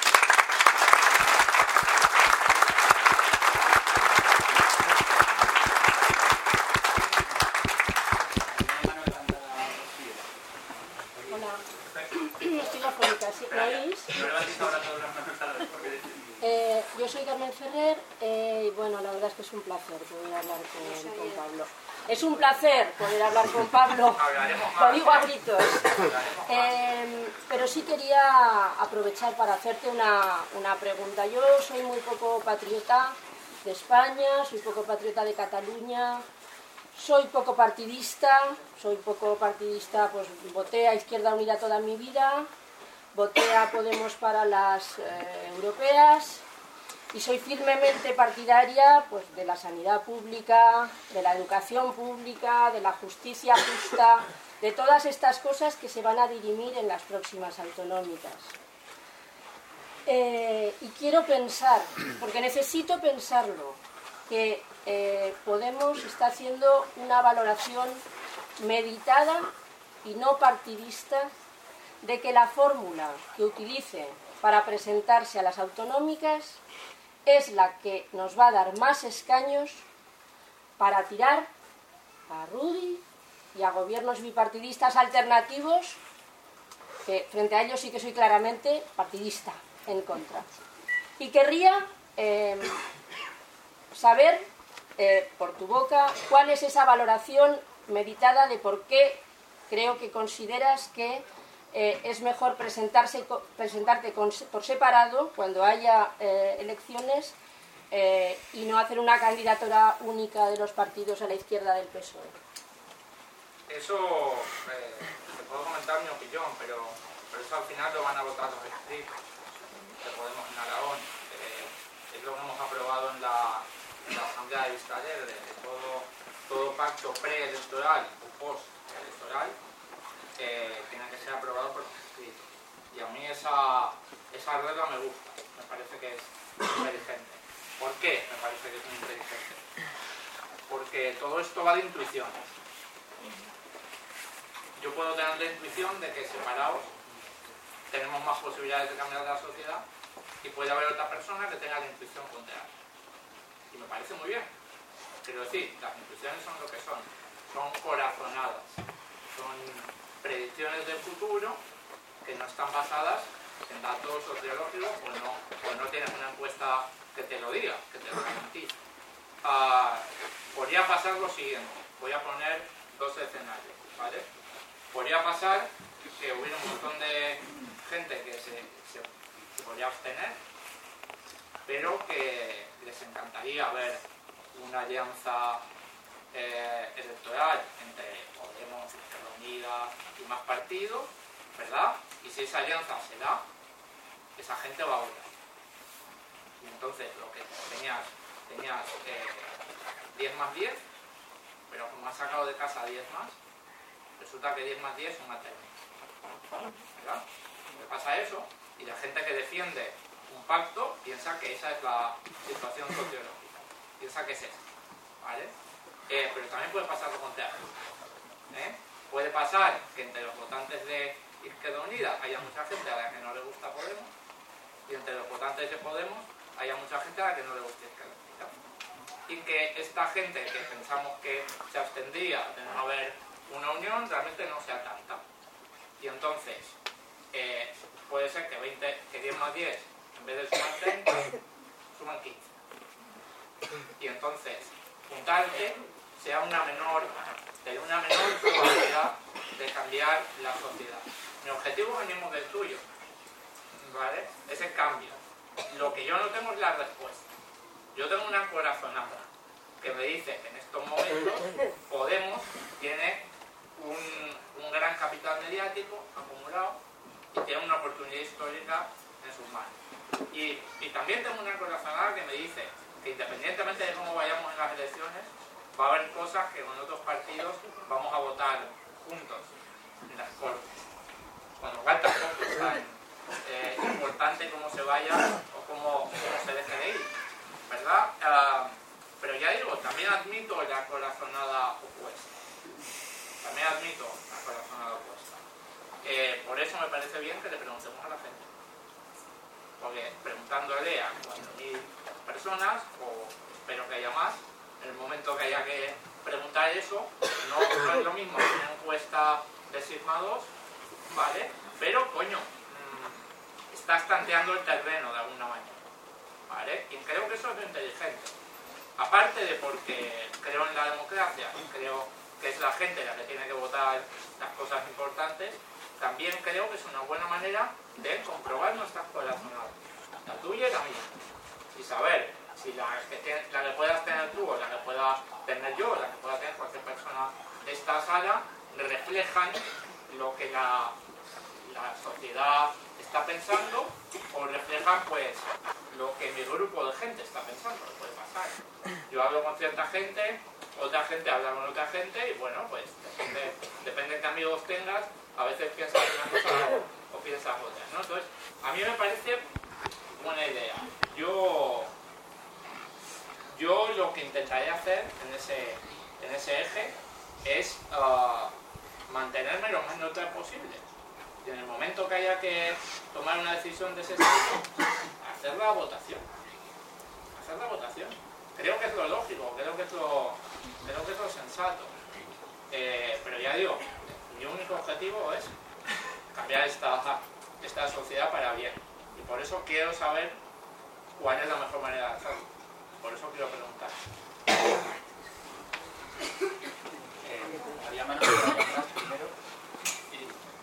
Estoy afónica, ¿sí? ¿Me oís? Eh, yo soy Carmen Ferrer eh, y bueno, la verdad es que es un placer poder hablar con, con Pablo. Es un placer poder hablar con Pablo, lo digo a gritos. Eh, pero sí quería aprovechar para hacerte una, una pregunta. Yo soy muy poco patriota de España, soy poco patriota de Cataluña. Soy poco partidista, soy poco partidista, pues voté a Izquierda Unida toda mi vida, voté a Podemos para las eh, europeas y soy firmemente partidaria pues, de la sanidad pública, de la educación pública, de la justicia justa, de todas estas cosas que se van a dirimir en las próximas autonómicas. Eh, y quiero pensar, porque necesito pensarlo, que eh, Podemos está haciendo una valoración meditada y no partidista de que la fórmula que utilice para presentarse a las autonómicas es la que nos va a dar más escaños para tirar a Rudy y a gobiernos bipartidistas alternativos, que frente a ellos sí que soy claramente partidista, en contra. Y querría eh, saber, eh, por tu boca, cuál es esa valoración meditada de por qué creo que consideras que eh, es mejor presentarse, presentarte con, por separado cuando haya eh, elecciones eh, y no hacer una candidatura única de los partidos a la izquierda del P S O E. Eso, eh, te puedo comentar mi opinión, pero, pero eso al final lo van a votar los distritos que Podemos en Aragón. Eh, es lo que hemos aprobado en la, en la Asamblea de Vista Alegre, que todo, todo pacto preelectoral o postelectoral eh, tiene que ser aprobado por los distritos. Y a mí esa, esa regla me gusta, me parece que es inteligente. ¿Por qué me parece que es muy inteligente? Porque todo esto va de intuiciones. Yo puedo tener la intuición de que separados tenemos más posibilidades de cambiar la sociedad y puede haber otra persona que tenga la intuición contraria. Y me parece muy bien. Quiero decir, las intuiciones son lo que son. Son corazonadas. Son predicciones del futuro que no están basadas en datos sociológicos, pues no, pues no tienes una encuesta que te lo diga, que te lo garantice. Uh, podría pasar lo siguiente. Voy a poner dos escenarios, ¿vale? Podría pasar que hubiera un montón de gente que se, se, se podría abstener, pero que les encantaría ver una alianza eh, electoral entre Podemos, Izquierda Unida y más partidos, ¿verdad? Y si esa alianza se da, esa gente va a votar. Y entonces lo que tenías, tenías eh, diez más diez, pero como has sacado de casa diez más, resulta que diez más diez son una técnica. ¿Verdad? Le pasa eso y la gente que defiende un pacto piensa que esa es la situación sociológica. Piensa que es esa. ¿Vale? Eh, pero también puede pasar lo contrario. ¿Eh? Puede pasar que entre los votantes de Izquierda Unida haya mucha gente a la que no le gusta Podemos y entre los votantes de Podemos haya mucha gente a la que no le gusta Izquierda Unida. Y que esta gente que pensamos que se abstendría de no haber una unión realmente no sea tanta. Y entonces eh, puede ser que, veinte, que diez más diez en vez de sumar treinta suman quince. Y entonces juntarte sea una menor, tener una menor probabilidad de cambiar la sociedad. Mi objetivo es el mismo que el tuyo, ¿vale? Es el cambio. Lo que yo no tengo es la respuesta. Yo tengo una corazonada que me dice que en estos momentos Podemos tiene un, un gran capital mediático acumulado y tienen una oportunidad histórica en sus manos. Y, y también tengo una corazonada que me dice que independientemente de cómo vayamos en las elecciones, va a haber cosas que con otros partidos vamos a votar juntos en las Cortes. Con lo cual tampoco es tan eh, importante cómo se vaya o cómo, cómo se deje de ir, ¿verdad? Uh, pero ya digo, también admito la corazonada opuesta. También admito la corazonada opuesta. Eh, por eso me parece bien que le preguntemos a la gente. Porque preguntándole a cuatro mil personas, o espero que haya más, en el momento que haya que preguntar eso, no, no es lo mismo que una encuesta de Sigma dos, ¿vale? Pero, coño, mmm, estás tanteando el terreno de alguna manera, ¿vale? Y creo que eso es lo inteligente. Aparte de porque creo en la democracia, creo que es la gente la que tiene que votar las cosas importantes, también creo que es una buena manera de comprobar nuestras corazonadas, la tuya y la mía, y saber si la que, te, la que puedas tener tú o la que pueda tener yo o la que pueda tener cualquier persona de esta sala reflejan lo que la, la sociedad está pensando o reflejan pues lo que mi grupo de gente está pensando, que puede pasar. Yo hablo con cierta gente, otra gente habla con otra gente y bueno, pues depende, depende de qué amigos tengas, a veces piensas una cosa o, o piensas otra, ¿no? Entonces, a mí me parece buena idea. Yo, yo lo que intentaré hacer en ese, en ese eje es uh, mantenerme lo más neutral posible. Y en el momento que haya que tomar una decisión de ese tipo, hacer la votación. Hacer la votación. Creo que es lo lógico, creo que es lo, creo que es lo sensato. Eh, pero ya digo, mi único objetivo es cambiar esta, esta sociedad para bien. Y por eso quiero saber cuál es la mejor manera de hacerlo. Por eso quiero preguntar. Eh, había manos atrás primero. Y...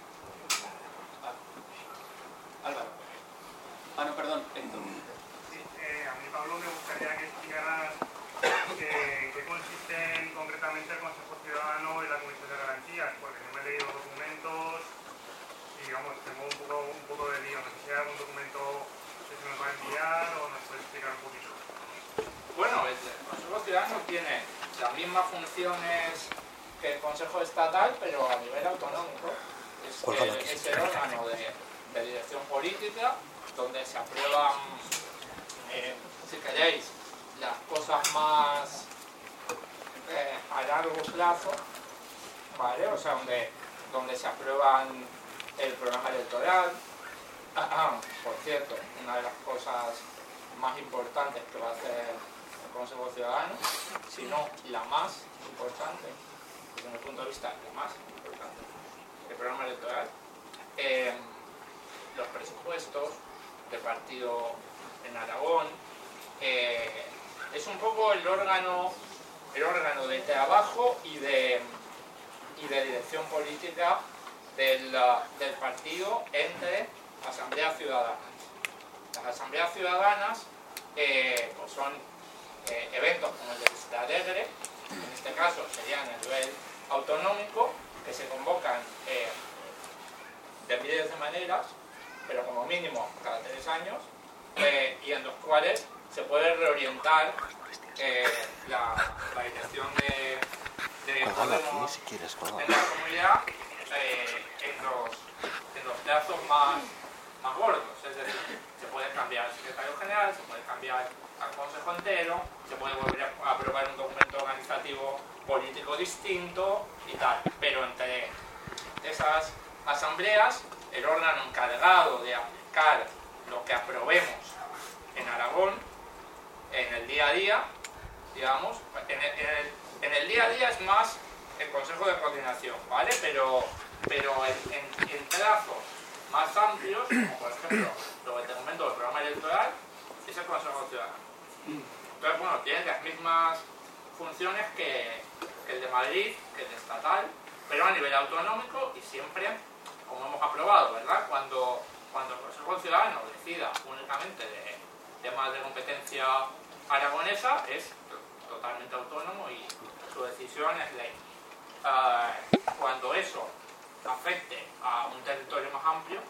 Ah. Álvaro. Ah, no, perdón, Héctor. Sí, eh, a mí, Pablo, me gustaría que explicaras qué, qué consisten concretamente el Consejo Ciudadano y la Comisión de Garantías, porque yo me he leído documentos y, digamos, tengo un poco, un poco de lío. No sé si hay algún documento que se me va a enviar o nos puede explicar un poquito. Bueno, el Consejo Ciudadano tiene las mismas funciones que el Consejo Estatal, pero a nivel autonómico. Es, el, es el órgano de, de dirección política, donde se aprueban, eh, si queréis, las cosas más eh, a largo plazo, ¿vale? O sea, donde, donde se aprueban el programa electoral. Ah, ah, por cierto, una de las cosas más importantes que va a hacer el Consejo Ciudadano, si no la más importante, desde mi punto de vista, la más importante, el programa electoral, eh, los presupuestos del partido en Aragón, eh, es un poco el órgano, el órgano de trabajo y de, y de dirección política del, del partido entre asambleas ciudadanas. Las asambleas ciudadanas eh, pues son eh, eventos como el de Vista Alegre, en este caso serían a nivel autonómico, que se convocan eh, de miles de maneras, pero como mínimo cada tres años, eh, y en los cuales se puede reorientar eh, la, la dirección de, de Podemos en la comunidad eh, en, los, en los plazos más, más gordos. Es decir, se puede cambiar al secretario general, se puede cambiar al consejo entero, se puede volver a aprobar un documento organizativo político distinto y tal. Pero entre esas asambleas, el órgano encargado de aplicar lo que aprobemos en Aragón, en el día a día, digamos, en el, en el, en el día a día es más el Consejo de Coordinación, ¿vale? Pero, pero en, en, en trazos más amplios, como por ejemplo los documentos del programa electoral, es el Consejo Ciudadano. Entonces, bueno, tienen las mismas funciones que, que el de Madrid, que el de estatal, pero a nivel autonómico y siempre, como hemos aprobado, ¿verdad? Cuando, cuando el Consejo Ciudadano decida únicamente de temas de competencia aragonesa, es totalmente autónomo y su decisión es ley. Uh, cuando eso afecte a un territorio más amplio,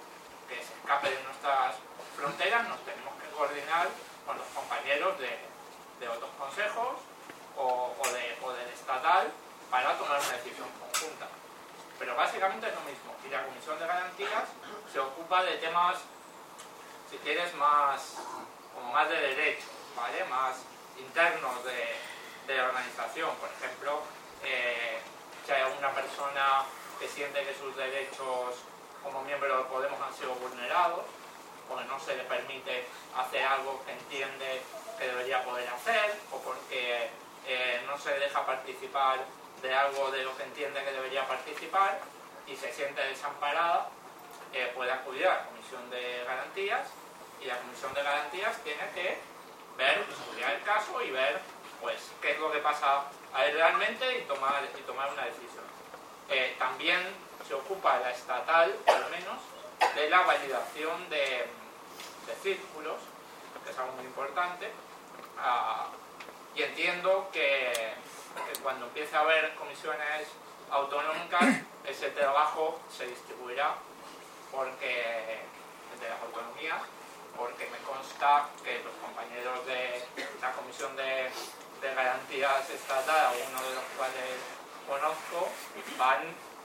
que se escape de nuestras fronteras, nos tenemos que coordinar con los compañeros de, de otros consejos o, o, de, o del estatal para tomar una decisión conjunta. Pero básicamente es lo mismo. Y la Comisión de Garantías se ocupa de temas, si quieres, más, como más de derecho, ¿vale? Más internos de, de la organización. Por ejemplo, eh, si hay alguna persona que siente que sus derechos como miembro de Podemos han sido vulnerados, o que no se le permite hacer algo que entiende que debería poder hacer, o porque eh, no se deja participar de algo de lo que entiende que debería participar y se siente desamparada, eh, puede acudir a la Comisión de Garantías, y la Comisión de Garantías tiene que ver, estudiar el caso y ver pues qué es lo que pasa ahí realmente y tomar, y tomar una decisión. Eh, también se ocupa la estatal, al menos, de la validación de, de círculos, que es algo muy importante, uh, y entiendo que, que cuando empiece a haber comisiones autonómicas, ese trabajo se distribuirá porque, entre las autonomías, porque me consta que los compañeros de la Comisión de, de Garantías Estatal, algunos de los cuales conozco, van,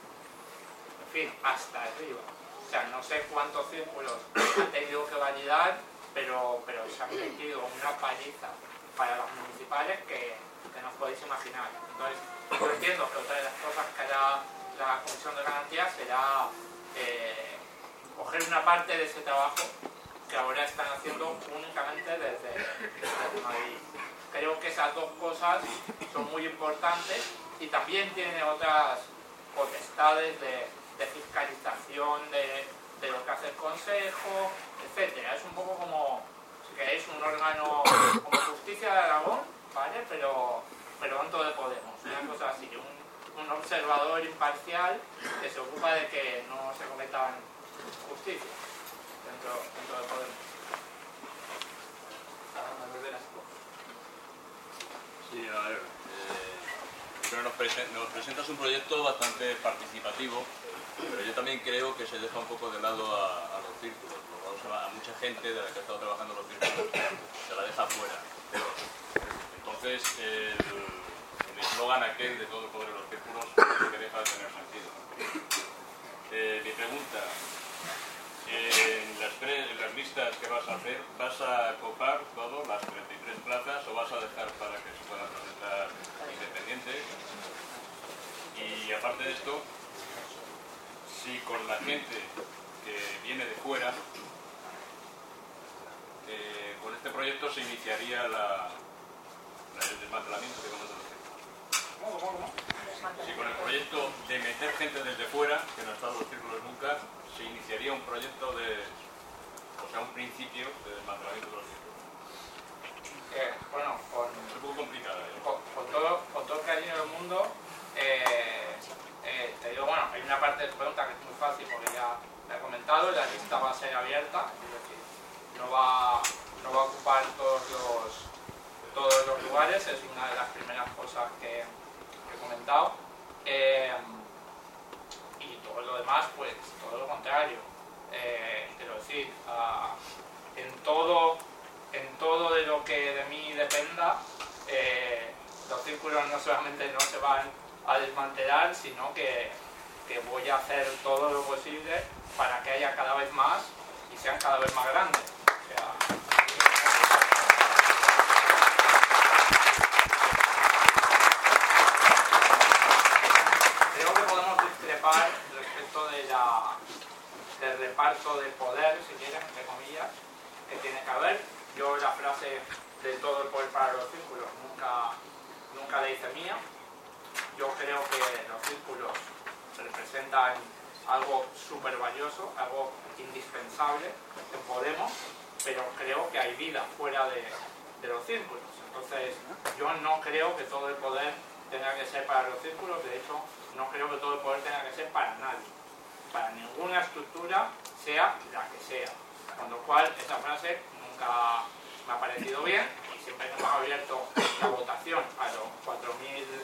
en fin, hasta arriba. O sea, no sé cuántos círculos han tenido que validar, pero, pero se han metido una paliza para las municipales que, que no os podéis imaginar. Entonces, yo entiendo que otra de las cosas que hará la Comisión de Garantías será eh, coger una parte de ese trabajo que ahora están haciendo únicamente desde, desde Madrid. Creo que esas dos cosas son muy importantes y también tiene otras potestades de, de fiscalización de, de lo que hace el Consejo, etcétera. Es un poco como, si queréis, un órgano como Justicia de Aragón, ¿vale? Pero, pero dentro de Podemos, una cosa así, un, un observador imparcial que se ocupa de que no se cometan justicia dentro, dentro de Podemos. Sí, a ver, eh, pero nos, presen nos presentas un proyecto bastante participativo, pero yo también creo que se deja un poco de lado a, a los círculos. A mucha gente de la que ha estado trabajando los círculos se la deja fuera. Entonces, el, el eslogan aquel de todo el poder de los círculos que deja de tener sentido. Eh, mi pregunta, en las, tres, en las listas que vas a hacer, ¿vas a copar todo, las treinta y tres plazas, o vas a dejar para que se puedan presentar independientes? Y aparte de esto, si con la gente que viene de fuera, eh, con este proyecto se iniciaría la, la, el desmantelamiento, digamos, de los círculos. ¿Cómo, cómo? Si con el proyecto de meter gente desde fuera, que no ha estado en los círculos nunca, se iniciaría un proyecto de, o sea, un principio de desmantelamiento de los círculos. Eh, bueno, con, es un poco complicado. ¿eh? Con, con, todo, con todo el cariño del mundo, eh, eh, te digo, bueno, hay una parte de tu pregunta que es muy fácil porque ya me he comentado, la lista va a ser abierta, es decir, no va, no va a ocupar todos los, todos los lugares, es una de las primeras cosas que, que he comentado. Eh, y todo lo demás, pues todo lo contrario. Eh, quiero decir, uh, en todo en todo de lo que de mí dependa, eh, los círculos no solamente no se van a desmantelar, sino que, que voy a hacer todo lo posible para que haya cada vez más y sean cada vez más grandes. O sea, creo que podemos discrepar respecto de la, del reparto de poder, si quieres, entre comillas, que tiene que haber. Yo la frase de todo el poder para los círculos nunca, nunca la hice mía. Yo creo que los círculos representan algo súper valioso, algo indispensable en Podemos, pero creo que hay vida fuera de, de los círculos. Entonces, yo no creo que todo el poder tenga que ser para los círculos, de hecho, no creo que todo el poder tenga que ser para nadie, para ninguna estructura, sea la que sea. Con lo cual, esa frase nunca me ha parecido bien y siempre que hemos abierto la votación a los cuatro mil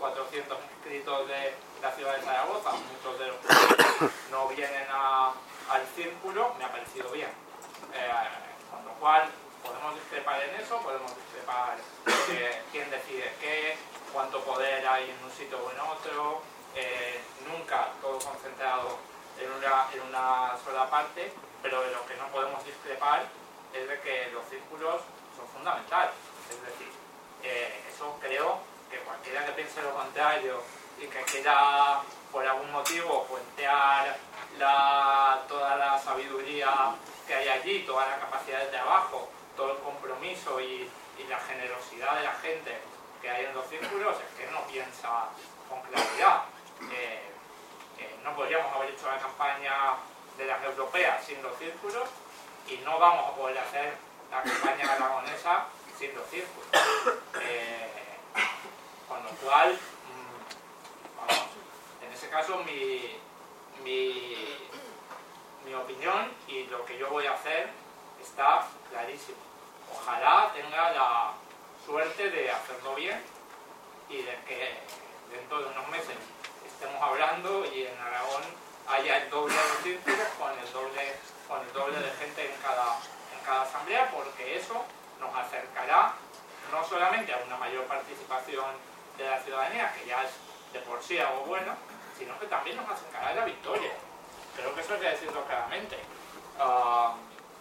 cuatrocientos inscritos de la ciudad de Zaragoza, muchos de los que no vienen a, al círculo, me ha parecido bien. Eh, con lo cual, podemos discrepar en eso, podemos discrepar eh, quién decide qué, cuánto poder hay en un sitio o en otro, eh, nunca todo concentrado en una, en una sola parte, pero de lo que no podemos discrepar es de que los círculos son fundamentales. Es decir, eh, eso creo que cualquiera que piense lo contrario y que quiera por algún motivo puentear la, toda la sabiduría que hay allí, toda la capacidad de trabajo, todo el compromiso y, y la generosidad de la gente que hay en los círculos, es que no piensa con claridad. Eh, eh, no podríamos haber hecho la campaña de las europeas sin los círculos y no vamos a poder hacer la campaña aragonesa sin los círculos. Eh, con lo cual, mmm, vamos, en ese caso mi, mi, mi opinión y lo que yo voy a hacer está clarísimo. Ojalá tenga la suerte de hacerlo bien y de que dentro de unos meses estemos hablando y en Aragón haya el doble de círculos con el doble, con el doble de gente en cada, en cada asamblea, porque eso nos acercará no solamente a una mayor participación de la ciudadanía, que ya es de por sí algo bueno, sino que también nos acercará a la victoria. Creo que eso hay que decirlo claramente. Uh,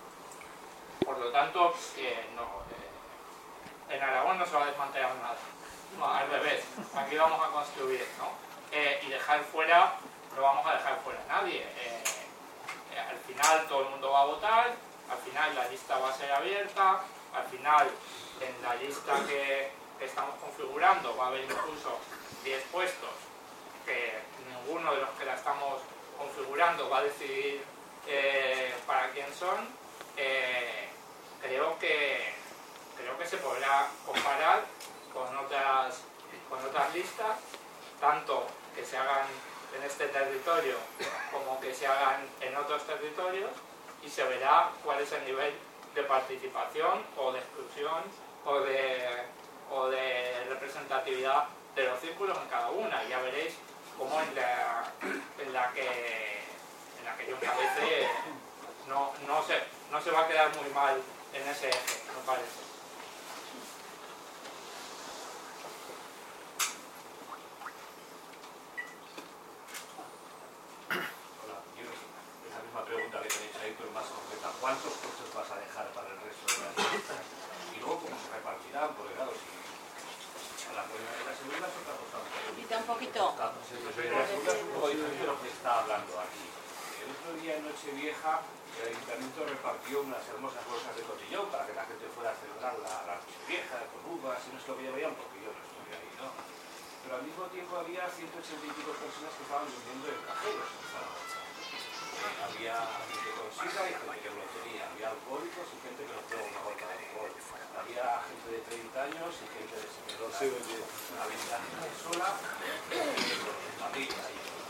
por lo tanto, eh, no, eh, en Aragón no se va a desmantelar nada. No, al revés, aquí vamos a construir, ¿no? Eh, y dejar fuera, no vamos a dejar fuera a nadie. Eh, eh, al final todo el mundo va a votar, al final la lista va a ser abierta, al final en la lista que, que estamos configurando va a haber incluso diez puestos que ninguno de los que la estamos configurando va a decidir eh, para quién son. Eh, creo que creo que se podrá comparar con otras con otras listas, tanto que se hagan en este territorio como que se hagan en otros territorios, y se verá cuál es el nivel de participación o de exclusión o de, o de representatividad de los círculos en cada una. Ya veréis cómo en la, en la que en la que yo encabece no, no, se, no se va a quedar muy mal en ese eje, me parece. Pregunta que tenéis ahí, pero más concreta. ¿Cuántos puestos vas a dejar para el resto de las listas? Y luego, ¿cómo se repartirán? Porque claro, si a la primera de la segunda es otra cosa. Quita un poquito. La segunda es un poco diferente de lo que está hablando aquí. El otro día en Nochevieja, el Ayuntamiento repartió unas hermosas bolsas de cotillón para que la gente fuera a celebrar la, la Nochevieja con uvas, y no es lo que ya veían porque yo no estuve ahí, ¿no? Pero al mismo tiempo había ciento ochenta y pico personas que estaban durmiendo en cajeros en Zaragoza. Había gente con sida y gente que no lo tenía, había alcohólicos y gente que no tenía una gota de alcohol, había gente de treinta años y gente de setenta años, había gente sola y con familia.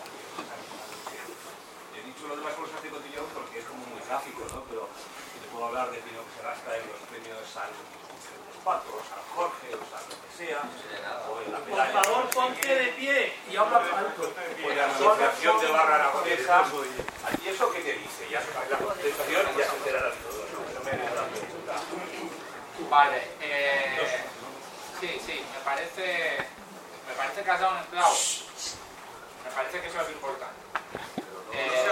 He dicho lo de las bolsas de cotillón porque es como muy gráfico, ¿no? Pero te puedo hablar de vino que se gasta en los premios San Pato, San Jorge, o San lo que sea, o en la Por favor, ponte de pie y habla alto. o en la asociación de barra aragonesa. ¿Y eso qué te dice? Ya se la contestación y ya se enterarán todos. No me hagas la pregunta. Vale, eh, sí, sí, me parece, me parece que has dado un clavo. Me parece que eso es importante. Eh,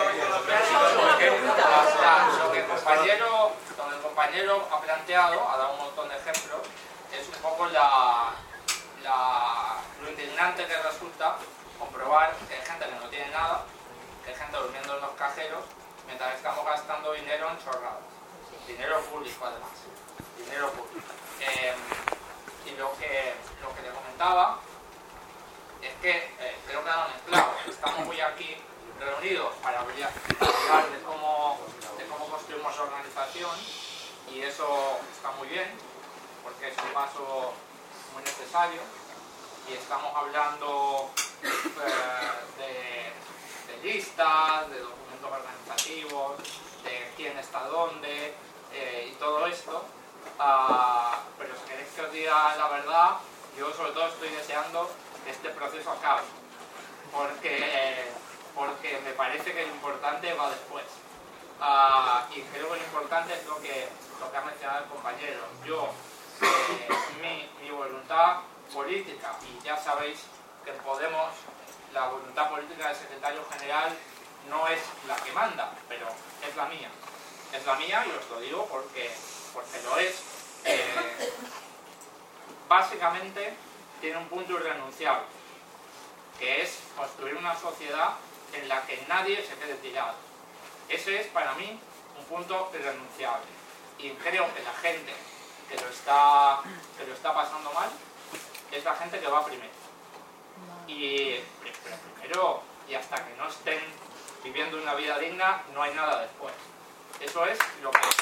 lo que el compañero, lo que el compañero ha planteado, ha dado un montón de ejemplos, es un poco la, la, lo indignante que resulta comprobar que hay gente que no tiene nada, que hay gente durmiendo en los cajeros, mientras estamos gastando dinero en chorradas. Dinero público, además. Dinero público. Eh, y lo que, lo que le comentaba es que eh, creo que ha dado un clavo. Estamos hoy aquí reunidos para hablar de cómo, de cómo construimos la organización, y eso está muy bien porque es un paso muy necesario, y estamos hablando eh, de, de listas, de documentos organizativos, de quién está dónde eh, y todo esto, uh, pero si queréis que os diga la verdad, yo sobre todo estoy deseando este proceso acabe, porque, porque me parece que lo importante va después. Uh, y creo que lo importante es lo que, lo que ha mencionado el compañero. Yo, eh, mi, mi voluntad política, y ya sabéis que en Podemos la voluntad política del secretario general no es la que manda, pero es la mía. Es la mía y os lo digo porque, porque lo es. Eh, básicamente tiene un punto irrenunciable, que es construir una sociedad en la que nadie se quede tirado. Ese es para mí un punto irrenunciable. Y creo que la gente que lo está, que lo está pasando mal es la gente que va primero. Y pero primero, y hasta que no estén viviendo una vida digna, no hay nada después. Eso es lo que...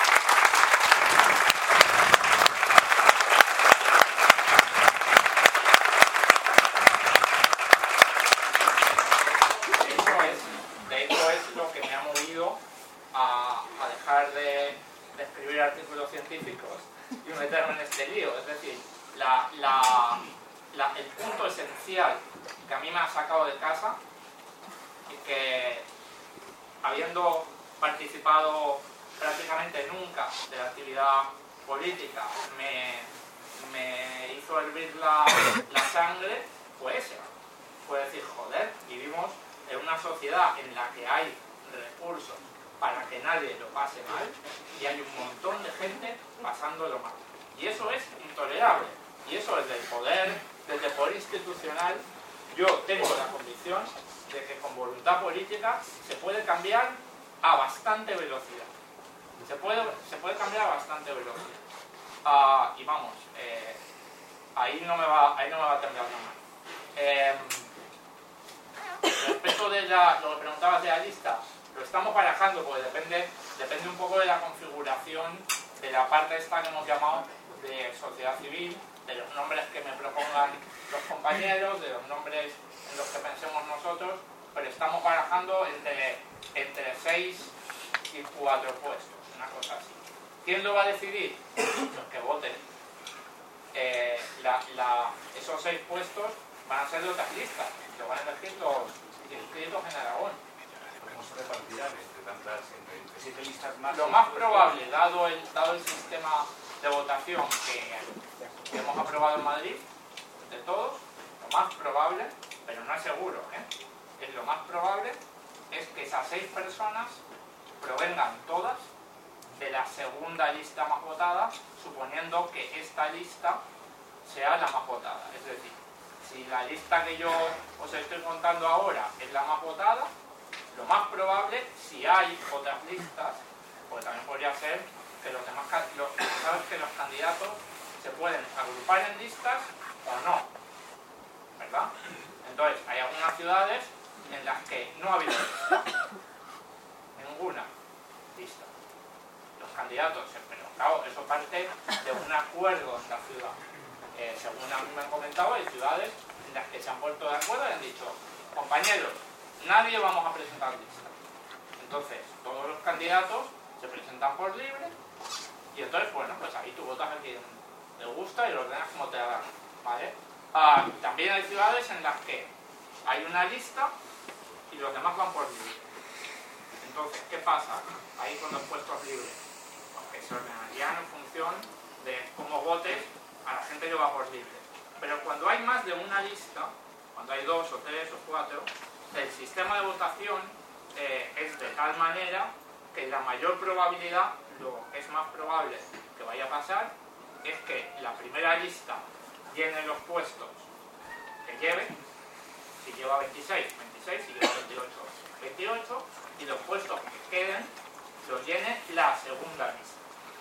Eso es, de hecho es lo que me ha movido a, a dejar de, de escribir artículos científicos y meterme en este lío. Es decir, la, la, la, el punto esencial que a mí me ha sacado de casa y que, habiendo participado prácticamente nunca de la actividad política, me, me hizo hervir la, la sangre, fue ese. Fue decir, joder, vivimos en una sociedad en la que hay recursos para que nadie lo pase mal y hay un montón de gente pasándolo mal. Y eso es intolerable. Y eso desde el poder, desde el poder institucional, yo tengo la convicción de que con voluntad política se puede cambiar a bastante velocidad. Se puede, se puede cambiar a bastante velocidad. Uh, y vamos, eh, ahí, no me va, ahí no me va a temblar nada. Eh, respecto de la, lo que preguntabas de la lista, lo estamos barajando porque depende, depende un poco de la configuración de la parte esta que hemos llamado de sociedad civil, de los nombres que me propongan los compañeros, de los nombres en los que pensemos nosotros, pero estamos barajando entre, entre seis y cuatro puestos, una cosa así. ¿Quién lo va a decidir? Los que voten. Eh, la, la, esos seis puestos van a ser de otras listas, lo van a elegir los inscritos en Aragón. ¿Cómo se repartirán entre tantas, entre, entre siete listas más? Lo más probable, dado el, dado el sistema de votación que, que hemos aprobado en Madrid, de todos, lo más probable, pero no es seguro, ¿eh? Es lo más probable es que esas seis personas provengan todas de la segunda lista más votada, suponiendo que esta lista sea la más votada. Es decir, si la lista que yo os estoy contando ahora es la más votada, lo más probable, si hay otras listas, pues también podría ser que los demás, los, sabes que los candidatos se pueden agrupar en listas o no, ¿verdad? Entonces, hay algunas ciudades en las que no ha habido lista, ninguna lista. Los candidatos, pero claro, eso parte de un acuerdo en la ciudad. Eh, según a mí me han comentado, hay ciudades en las que se han puesto de acuerdo y han dicho, compañeros, nadie vamos a presentar lista. Entonces, todos los candidatos se presentan por libre y entonces, bueno, pues ahí tú votas a quien te gusta y lo ordenas como te haga, ¿vale? Ah, también hay ciudades en las que hay una lista y los demás van por libre. Entonces, ¿qué pasa ahí con los puestos libres? Pues que se ordenarían en función de cómo votes a la gente que va por libre. Pero cuando hay más de una lista, cuando hay dos o tres o cuatro, el sistema de votación eh, es de tal manera que la mayor probabilidad, lo que es más probable que vaya a pasar, es que la primera lista llene los puestos que lleve. Si lleva veintiséis, veintiséis, si lleva veintiocho, veintiocho, y los puestos que queden los llene la segunda lista.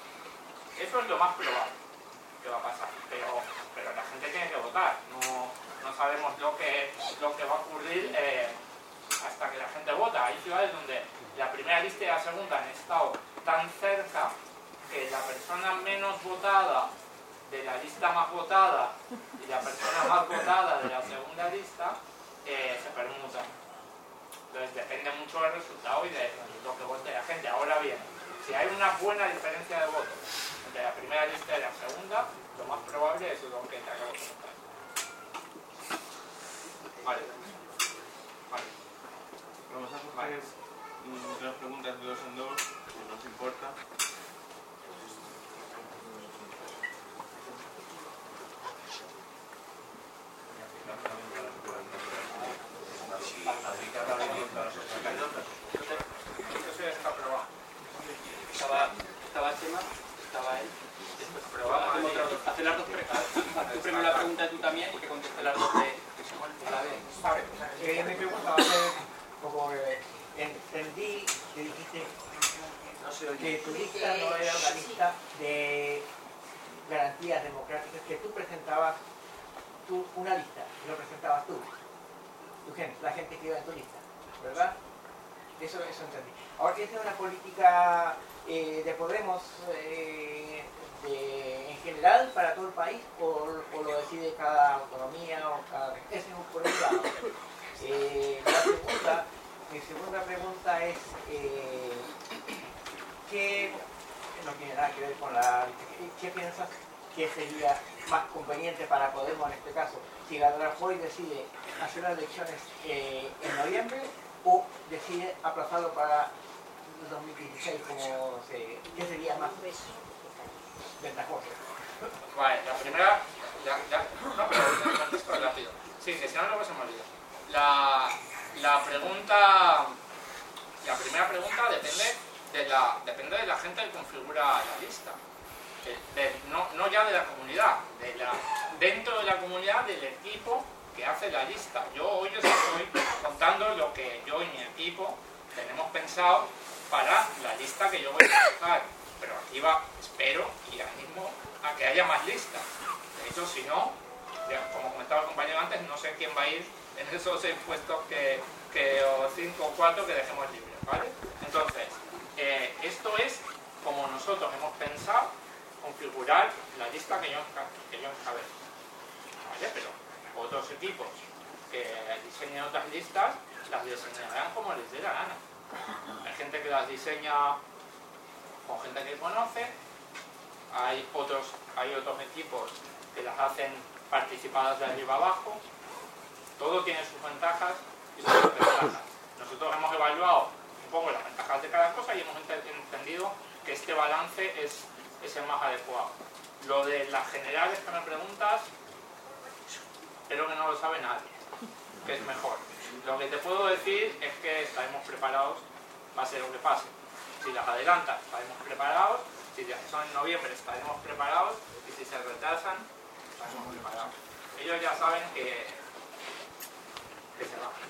Eso es lo más probable que va a pasar, pero, pero la gente tiene que votar, no, no sabemos lo que, lo que va a ocurrir eh, hasta que la gente vota. Hay ciudades donde la primera lista y la segunda han estado tan cerca que la persona menos votada de la lista más votada y la persona más votada de la segunda lista eh, se permutan. Entonces depende mucho del resultado y de lo que vote la gente. Ahora bien, si hay una buena diferencia de votos entre la primera lista y la segunda, lo más probable es lo que te acabo de contar. contestaba él. Después, Pero vamos a hacemos ver. hacer las dos preguntas. Haz tú primero la pregunta tú también y que conteste las dos de la vez. Vale, eh, mi pregunta va a ser como eh, entendí que dijiste que tu lista no era una lista de garantías democráticas, que tú presentabas tú, una lista, y lo presentabas tú, tu gente, la gente que iba en tu lista, ¿verdad? Eso, eso entendí. Ahora, ¿esa es una política eh, de Podemos eh, de, en general para todo el país o, o lo decide cada autonomía o cada... Ese es un por un lado. Eh, la segunda, mi segunda pregunta es eh, ¿qué, no tiene nada que ver con la... ¿Qué, qué piensas que sería más conveniente para Podemos en este caso? Si la Rajoy decide hacer las elecciones eh, en noviembre o decide aplazarlo para el dos mil dieciséis, como se, ¿qué sería más ventajoso? Vale, la primera, ya, ya, no, pero el contexto es rápido. Sí, que si no luego se me olvida. La, la pregunta, la primera pregunta depende de la, depende de la gente que configura la lista. De, de, no, no ya de la comunidad, de la, dentro de la comunidad del equipo que hace la lista. Yo hoy os estoy contando lo que yo y mi equipo tenemos pensado para la lista que yo voy a dejar, pero aquí va, espero y animo a que haya más listas. De hecho, si no, ya, como comentaba el compañero antes, no sé quién va a ir en esos seis puestos que, que o cinco o cuatro que dejemos libres, ¿vale? Entonces, eh, esto es como nosotros hemos pensado configurar la lista que yo, que yo encabezo, ¿vale? Pero otros equipos que diseñen otras listas las diseñarán como les dé la gana. Hay gente que las diseña con gente que conoce, hay otros, hay otros equipos que las hacen participadas de arriba abajo. Todo tiene sus ventajas y sus desventajas. Nosotros hemos evaluado un poco las ventajas de cada cosa y hemos entendido que este balance es, es el más adecuado. Lo de las generales que me preguntas, creo que no lo sabe nadie, que es mejor. Lo que te puedo decir es que estaremos preparados, pase lo que pase. Si las adelantas, estaremos preparados. Si son en noviembre, estaremos preparados. Y si se retrasan, estaremos preparados. Ellos ya saben que, que se va.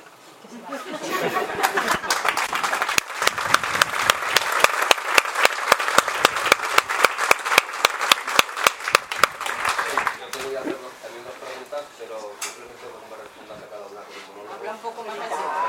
Yo te voy a hacer dos, también dos preguntas, pero simplemente no me respondas a cada una con un monólogo. Habla un poco más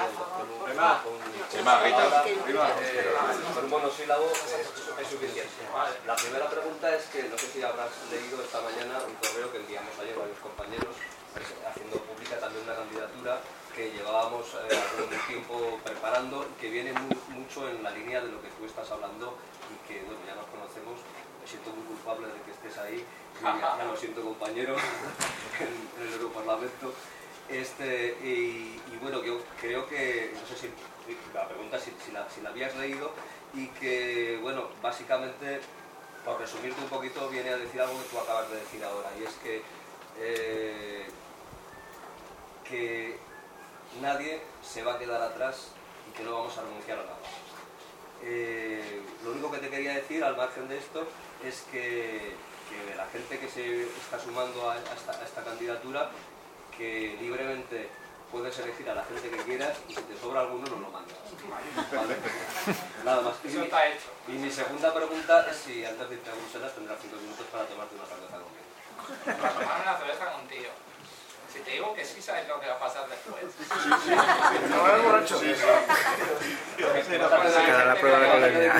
Chema, Rita, con un monosílabo es suficiente. La primera pregunta es que no sé si habrás leído esta mañana un correo que enviamos ayer varios compañeros haciendo pública también una candidatura que llevábamos eh, algún tiempo preparando y que viene muy, mucho en la línea de lo que tú estás hablando y que, bueno, ya nos conocemos. Me siento muy culpable de que estés ahí, ya, ya lo siento, compañero, en, en el Europarlamento. Este, y, y bueno, yo creo que, no sé si la pregunta es si, si, la, si la habías leído y que, bueno, básicamente, por resumirte un poquito, viene a decir algo que tú acabas de decir ahora, y es que, eh, que nadie se va a quedar atrás y que no vamos a renunciar a nada. Eh, lo único que te quería decir, al margen de esto, es que, que la gente que se está sumando a esta, a esta candidatura, que libremente puedes elegir a la gente que quieras y si te sobra alguno nos lo mandas. ¿Vale? Nada más. Y mi, y mi segunda pregunta es si antes de irte a Bruselas tendrás cinco minutos para tomarte una cerveza conmigo. Para tomar una cerveza contigo. Si te digo que sí, sabes lo que va a pasar después. ¿No eres borracho? Sí, sí. Queda la prueba de colegia.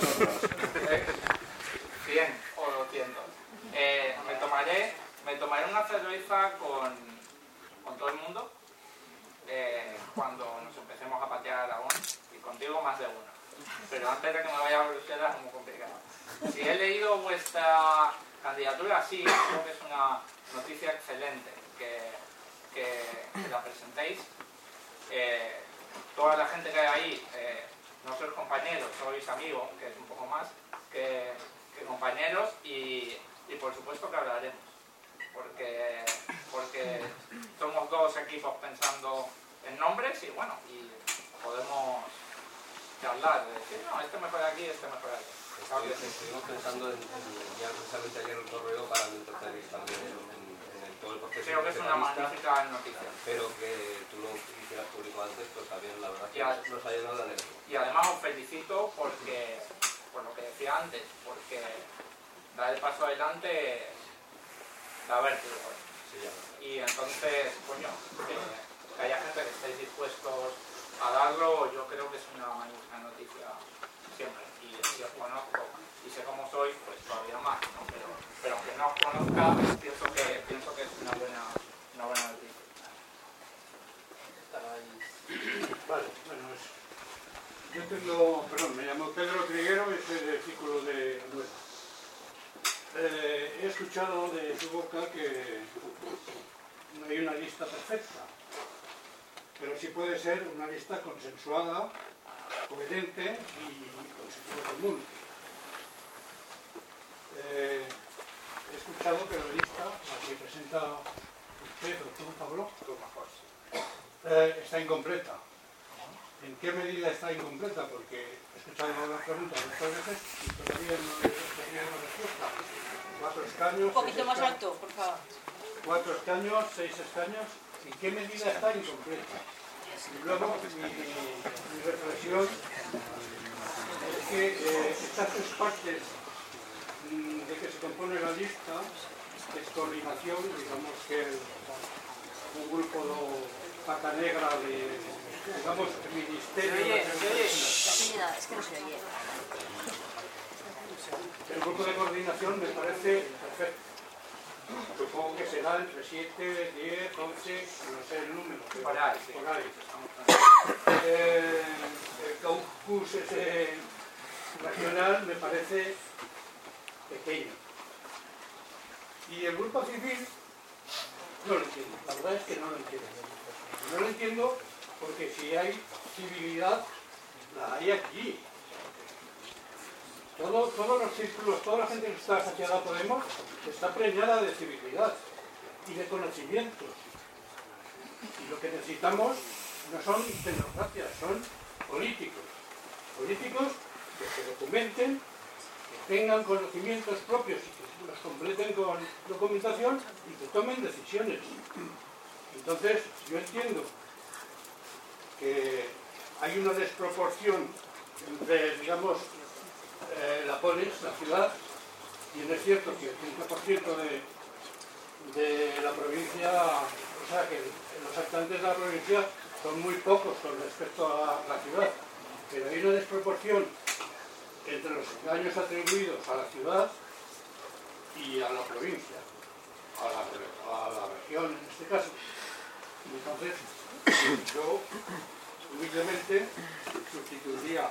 cien o doscientos. Eh, me, tomaré, me tomaré una cerveza con, con todo el mundo eh, cuando nos empecemos a patear a Aragón y contigo más de uno. Pero antes de que me vaya a Bruselas es muy complicado. Si he leído vuestra candidatura, sí, creo que es una noticia excelente que, que, que la presentéis. Eh, toda la gente que hay ahí, eh, no sois compañeros, sois amigos, que es un poco más que, que compañeros, y, y por supuesto que hablaremos, porque, porque somos dos equipos pensando en nombres y bueno, y podemos charlar, de decir, no, este mejor aquí, este mejor aquí. Estoy- estuvimos pensando en, en enviar precisamente ayer el correo para no interferir también en, en, en el, todo el proceso. Creo que es una magnífica noticia. Pero que tú lo hicieras público antes, pues también la verdad que Ya. nos, nos ha llenado la alegría. Y además os felicito porque, por lo que decía antes, porque dar el paso adelante da vértigo. Sí, ya. Y entonces, coño, que, que haya gente que estéis dispuestos a darlo, yo creo que es una magnífica noticia siempre. Y, y os conozco, y sé cómo sois, pues todavía más, ¿no? Pero, pero aunque no os conozca, pienso que, pienso que es una buena, una buena noticia. Vale, bueno, es... yo tengo, perdón, me llamo Pedro Triguero y soy del Círculo de Nueva. Eh, he escuchado de su boca que no hay una lista perfecta, pero sí puede ser una lista consensuada, coherente y con sentido común. Eh, he escuchado que la lista, la que presenta usted o tú, Pablo, eh, está incompleta. ¿En qué medida está incompleta? Porque he escuchado la pregunta muchas veces y todavía no he tenido una respuesta. Cuatro escaños. Un poquito seis más escaños, alto, por favor. Cuatro escaños, seis escaños. ¿En qué medida está incompleta? Y luego mi, mi reflexión es que eh, estas tres partes mm, de que se compone la lista es coordinación, digamos que el, un grupo de pata negra de, digamos, el ministerio. Se oye, de se oye. Es que no se oye. El grupo de coordinación me parece perfecto. Supongo que será entre siete, diez, once, no sé el número. Pero Por ahí, sí. por ahí. Eh, el caucus ese regional me parece pequeño. Y el grupo civil no lo entiendo. La verdad es que no lo entiendo. No lo entiendo porque si hay civilidad, la hay aquí. Todo, todos los círculos, toda la gente que está asociada a Podemos está preñada de civilidad y de conocimientos. Y lo que necesitamos no son tecnocracias, son políticos. Políticos que se documenten, que tengan conocimientos propios y que los completen con documentación y que tomen decisiones. Entonces, yo entiendo que hay una desproporción entre, digamos, Eh, la polis, la ciudad, y es cierto que el cinco por ciento de, de la provincia, o sea que los habitantes de la provincia son muy pocos con respecto a la ciudad, pero hay una desproporción entre los daños atribuidos a la ciudad y a la provincia, a la, a la región en este caso. Y entonces, yo humildemente sustituiría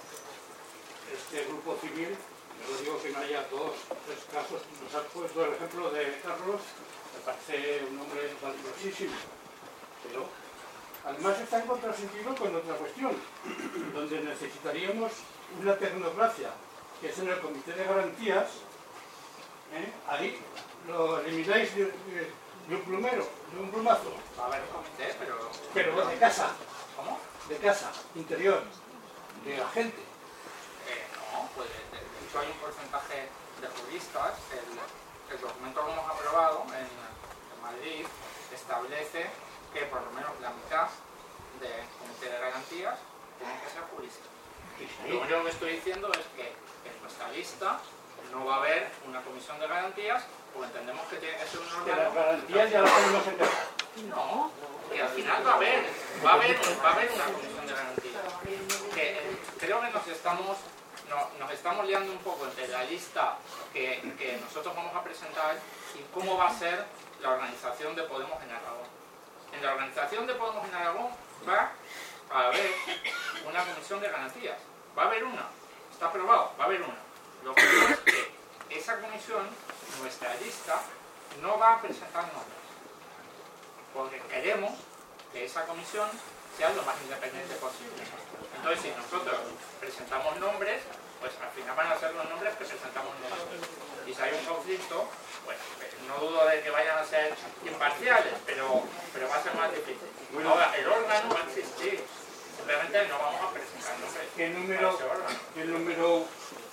este grupo civil, yo digo que no haya dos, tres casos, nos has puesto el ejemplo de Carlos, me parece un hombre valiosísimo, pero además está en contrasentido con otra cuestión, donde necesitaríamos una tecnocracia, que es en el Comité de Garantías, ¿eh? Ahí lo elimináis de, de, de un plumero, de un plumazo. A ver, comité, pero... Pero de casa. ¿Cómo? De casa, interior, de la gente. Eh, no, pues de, de hecho hay un porcentaje de juristas, el, el documento que hemos aprobado en, en Madrid establece que por lo menos la mitad del comité de garantías tienen que ser juristas. Lo único que estoy diciendo es que en nuestra lista no va a haber una comisión de garantías, o entendemos que tiene que ser un órgano... Que las garantías ya las tenemos en casa. No, que al final va a haber, va a haber, va a haber una comisión de garantías. Que eh, creo que nos estamos, no, nos estamos liando un poco entre la lista que, que nosotros vamos a presentar y cómo va a ser la organización de Podemos en Aragón. En la organización de Podemos en Aragón va a haber una comisión de garantías. Va a haber una, está aprobado, va a haber una. Lo que pasa es que esa comisión, nuestra lista, no va a presentar nombres. Porque queremos que esa comisión sea lo más independiente posible. Entonces, si nosotros presentamos nombres, pues al final van a ser los nombres que presentamos nosotros. Y si hay un conflicto, pues no dudo de que vayan a ser imparciales, pero, pero va a ser más difícil. Ahora, el órgano va a existir. Simplemente no vamos a presentar nombres. ¿Qué número, ¿qué número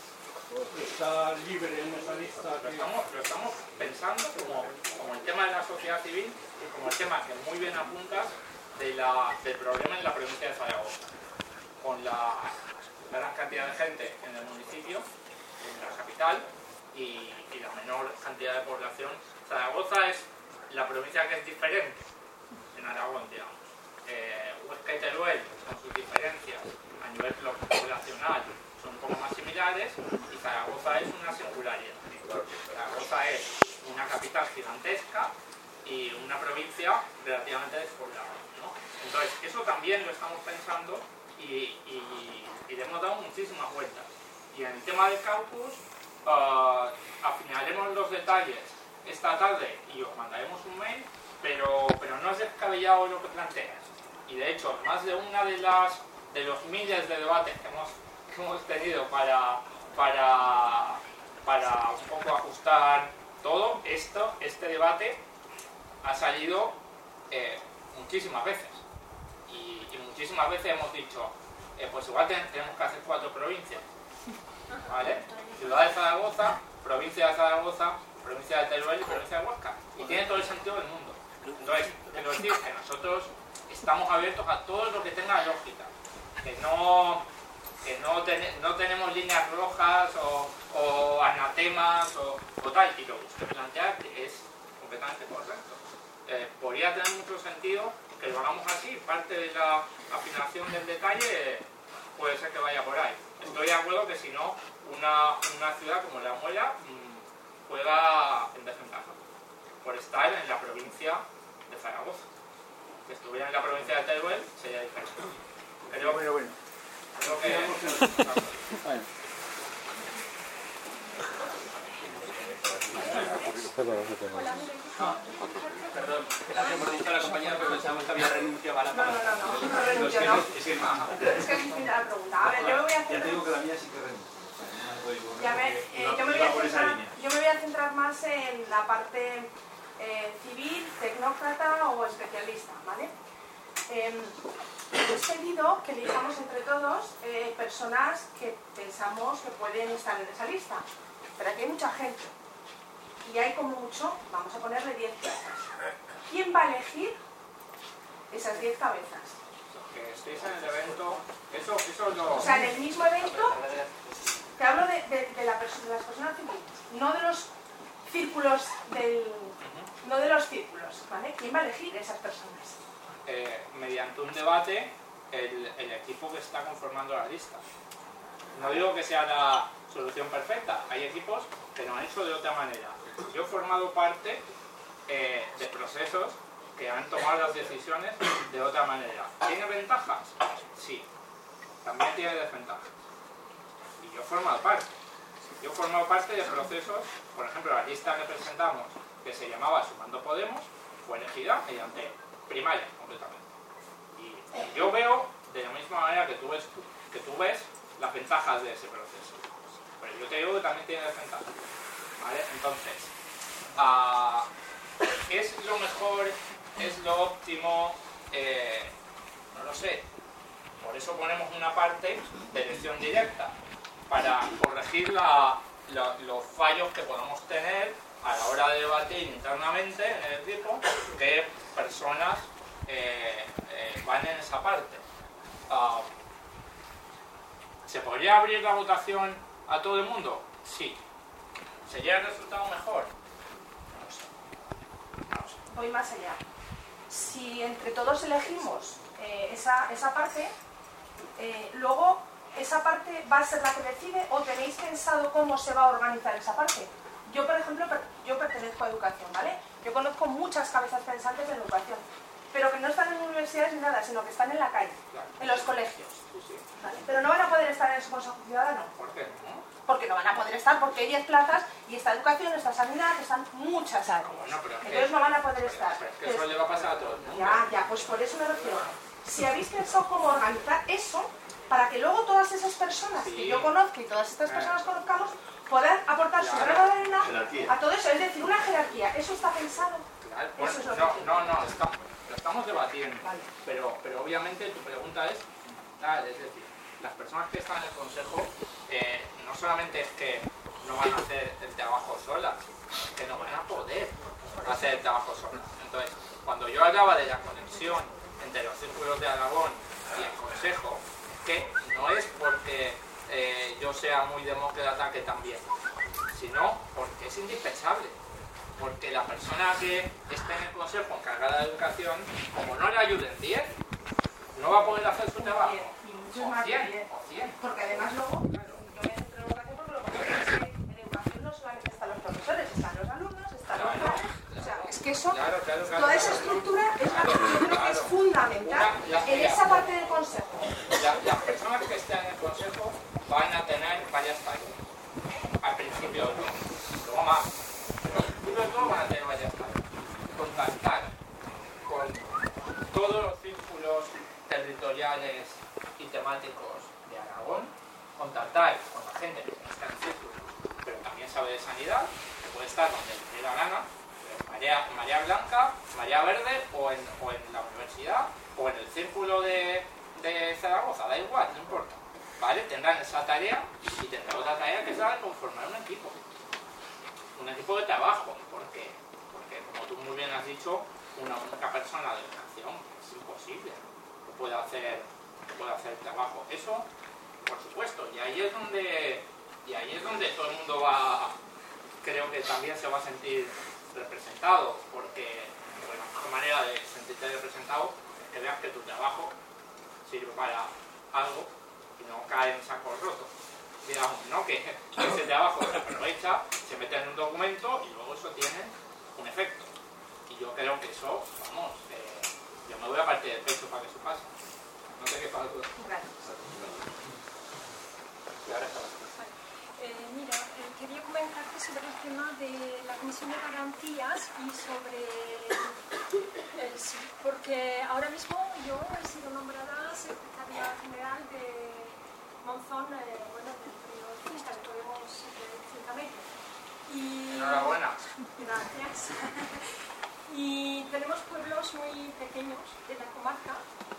está libre en esa lista. Lo estamos, lo estamos pensando como, como el tema de la sociedad civil y como el tema que muy bien apuntas de la, del problema en la provincia de Zaragoza, con la gran cantidad de gente en el municipio, en la capital, y, y la menor cantidad de población. Zaragoza es la provincia que es diferente en Aragón, digamos. Eh, Huesca y Teruel, con sus diferencias a nivel poblacional, son un poco más similares, y Zaragoza es una singularidad. Zaragoza es una capital gigantesca y una provincia relativamente despoblada, ¿no? Entonces, eso también lo estamos pensando y, y, y le hemos dado muchísimas vueltas. Y en el tema del caucus, uh, afinaremos los detalles esta tarde y os mandaremos un mail, pero, pero no es descabellado lo que planteas. Y de hecho, más de una de las de los miles de debates que hemos, que hemos tenido para, para, para un poco ajustar todo, esto, este debate ha salido eh, muchísimas veces. Y, y muchísimas veces hemos dicho, eh, pues igual tenemos que hacer cuatro provincias. ¿Vale? Ciudad de Zaragoza, provincia de Zaragoza, provincia de Teruel y provincia de Huesca. Y tiene todo el sentido del mundo. Entonces, quiero decir que nosotros estamos abiertos a todo lo que tenga lógica. Que no, que no, ten, no tenemos líneas rojas o, o anatemas o, o tal. Y lo que usted plantea es completamente correcto. Eh, podría tener mucho sentido que lo hagamos así. Parte de la afinación del detalle puede ser que vaya por ahí. Estoy de acuerdo que si no, una, una ciudad como La Muela mmm, juega en desventaja por estar en la provincia de Zaragoza. Si estuviera en la provincia de Teruel sería diferente. Creo, bueno, bueno. Creo que... Bueno. Ah, perdón, gracias por preguntar a la compañera, pero pensábamos que había renunciado a la palabra. No, no, no, no, no renuncio, no. Es que es distinta la pregunta. A ver, yo me voy a centrar... Ya te digo que la mía sí que renuncia. Ya me, eh, yo, me voy a centrar, yo me voy a centrar más en la parte eh, civil, tecnócrata o especialista, ¿vale? Eh, Hemos pedido que elijamos entre todos eh, personas que pensamos que pueden estar en esa lista, pero aquí hay mucha gente y hay como mucho, vamos a ponerle diez cabezas. ¿Quién va a elegir esas diez cabezas? Que estéis en el evento, eso, eso lo... O sea, en el mismo evento, te hablo de, de, de, la perso de las personas civiles, no de los círculos del... no de los círculos, ¿vale? ¿Quién va a elegir esas personas? Eh, mediante un debate el, el equipo que está conformando la lista. No digo que sea la solución perfecta, hay equipos que lo han hecho de otra manera. Yo he formado parte eh, de procesos que han tomado las decisiones de otra manera. ¿Tiene ventajas? Sí. También tiene desventajas. Y yo he formado parte. Yo he formado parte de procesos, por ejemplo, la lista que presentamos, que se llamaba Sumando Podemos, fue elegida mediante primaria completamente. Y yo veo de la misma manera que tú ves, que tú ves las ventajas de ese proceso. Pero yo te digo que también tiene desventajas. ¿Vale? Entonces, uh, ¿es lo mejor? ¿Es lo óptimo? Eh, no lo sé. Por eso ponemos una parte de elección directa, para corregir la, la, los fallos que podamos tener a la hora de debatir internamente en el equipo, que personas eh, eh, van en esa parte. Uh, ¿Se podría abrir la votación a todo el mundo? Sí. ¿Sería el resultado mejor? No lo sé. No lo sé. Voy más allá. Si entre todos elegimos eh, esa, esa parte, eh, luego esa parte va a ser la que decide, o tenéis pensado cómo se va a organizar esa parte. Yo, por ejemplo, per yo pertenezco a educación, ¿vale? Yo conozco muchas cabezas pensantes en educación, pero que no están en universidades ni nada, sino que están en la calle, en los colegios. ¿Vale? Pero no van a poder estar en su consejo ciudadano. ¿Por qué? ¿No? Porque no van a poder estar, porque hay diez plazas y está educación, está sanidad, están muchas áreas. Bueno, pero entonces que, no van a poder estar. Pero es que eso le va a pasar a todo el mundo. Ya, ya, pues por eso me refiero. Si habéis pensado cómo organizar eso, para que luego todas esas personas sí. que yo conozco y todas estas personas conozcamos puedan aportar claro. su grano de arena jerarquía. A todo eso, es decir, una jerarquía. ¿Eso está pensado? Claro. Bueno, eso es lo no, que no, no, estamos, lo estamos debatiendo, vale. pero, pero obviamente tu pregunta es, tal, es decir, las personas que están en el consejo eh, no solamente es que no van a hacer el trabajo solas, es que no van a poder hacer el trabajo solas. Entonces, cuando yo hablaba de la conexión entre los círculos de Aragón y el Consejo, es que no es porque eh, yo sea muy demócrata, que también, sino porque es indispensable. Porque la persona que esté en el Consejo encargada de educación, como no le ayuden bien, no va a poder hacer su trabajo. Y mucho O más cien, bien. o cien. Porque además luego, claro, yo me entro en educación porque lo que pasa es que en educación no solamente están los profesores, están los alumnos, están los padres. O sea, es que eso, Claro, claro, claro, toda esa claro. estructura es la que yo creo que es Claro. fundamental Una- la- en esa parte del consejo. La- las personas que estén en el Consejo van a tener varias tareas. Al principio de todo. Luego más. Pero al principio de todo van a tener varias tareas. Contactar con todos los círculos territoriales y temáticos de Aragón. Contactar con la gente que está en el círculo, pero también sabe de sanidad, que puede estar donde le dé la gana, Marea, Marea Blanca, Marea Verde o en, o en la universidad o en el círculo de, de Zaragoza, da igual, no importa. ¿Vale? Tendrán esa tarea y tendrán otra tarea que es la de conformar un equipo. Un equipo de trabajo. ¿Por qué? Porque, como tú muy bien has dicho, una única persona de educación es imposible que pueda hacer, que pueda hacer el trabajo. Eso, por supuesto, y ahí es donde, y ahí es donde todo el mundo va, creo que también se va a sentir representado, porque bueno, la mejor manera de sentirte representado es que veas que tu trabajo sirve para algo y no cae en sacos rotos. Digamos, ¿no? Que ese trabajo se aprovecha, se mete en un documento y luego eso tiene un efecto. Y yo creo que eso, vamos, eh, yo me voy a partir del pecho para que eso pase. No sé qué pasa tú. Eh, mira, eh, quería comentarte sobre el tema de la Comisión de Garantías y sobre el sí, porque ahora mismo yo he sido nombrada secretaria general de Monzón, eh, bueno, del periodo cinta, de Podemos eh, Cincamente. Y Enhorabuena. Gracias. Y tenemos pueblos muy pequeños de la comarca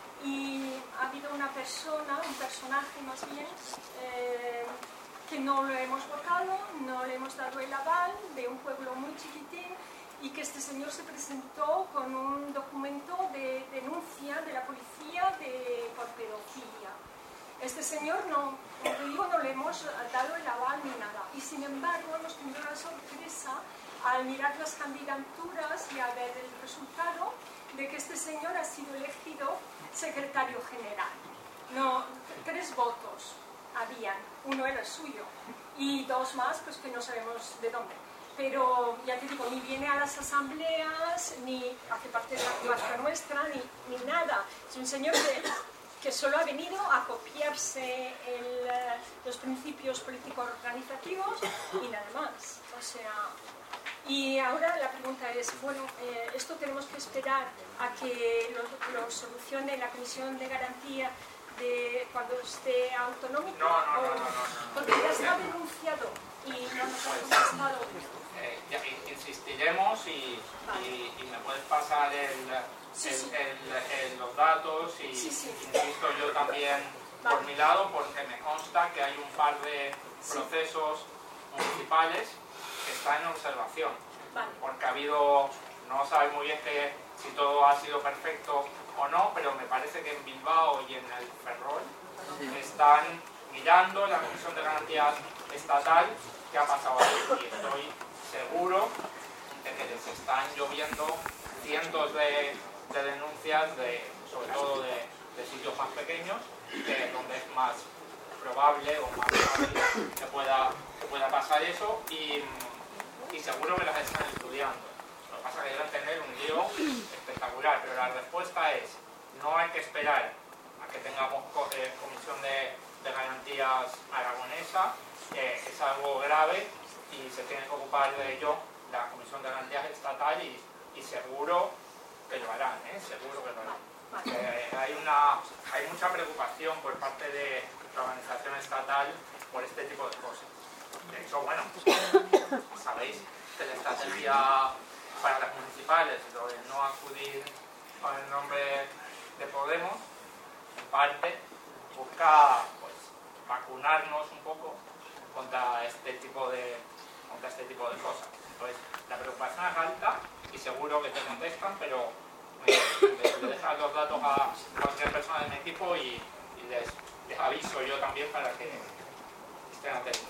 y ha habido una persona, un personaje más bien, eh, que no lo hemos votado, no le hemos dado el aval, de un pueblo muy chiquitín, y que este señor se presentó con un documento de denuncia de la policía de, por pedofilia. Este señor, no, como te digo, no le hemos dado el aval ni nada, y sin embargo hemos tenido la sorpresa al mirar las candidaturas y a ver el resultado de que este señor ha sido elegido secretario general. No, tres votos habían, uno era el suyo y dos más pues que no sabemos de dónde, pero ya te digo, ni viene a las asambleas ni hace parte de la comarca nuestra ni, ni nada, es un señor que, que solo ha venido a copiarse el, los principios políticos organizativos y nada más, o sea. Y ahora la pregunta es, bueno, eh, esto tenemos que esperar a que lo, lo solucione la Comisión de Garantía de cuando esté autonómico, No, no, no, o, no, no, no. porque ya está denunciado y no nos ha contestado. Eh, ya, insistiremos y, y, y me puedes pasar el, Sí, el, sí. el, el, los datos y Sí, sí. insisto yo también Vale. por mi lado porque me consta que hay un par de Sí. procesos municipales que están en observación. Vale. Porque ha habido, no sabes muy bien que, si todo ha sido perfecto o no, pero me parece que en Bilbao y en el Ferrol están mirando la Comisión de Garantías Estatal qué ha pasado ahí. Y estoy seguro de que les están lloviendo cientos de, de denuncias, de, sobre todo de, de sitios más pequeños, que donde es más probable o más fácil que pueda, que pueda pasar eso y, y seguro que las están estudiando. Lo que pasa es que deben tener un lío espectacular, pero la respuesta es no hay que esperar a que tengamos co eh, comisión de, de garantías aragonesa, eh, es algo grave y se tiene que ocupar de ello la Comisión de Garantías Estatal y, y seguro que lo harán, ¿eh? seguro que lo harán. Eh, hay, una, hay mucha preocupación por parte de la organización estatal por este tipo de cosas. De hecho, bueno, sabéis que la estrategia para las municipales, lo de no acudir con el nombre de Podemos, en parte busca pues, vacunarnos un poco contra este tipo de, contra este tipo de cosas. Entonces, la preocupación es alta y seguro que te contestan, pero me, me, le dejas los datos a cualquier persona de mi equipo y, y les, les aviso yo también para que estén atentos.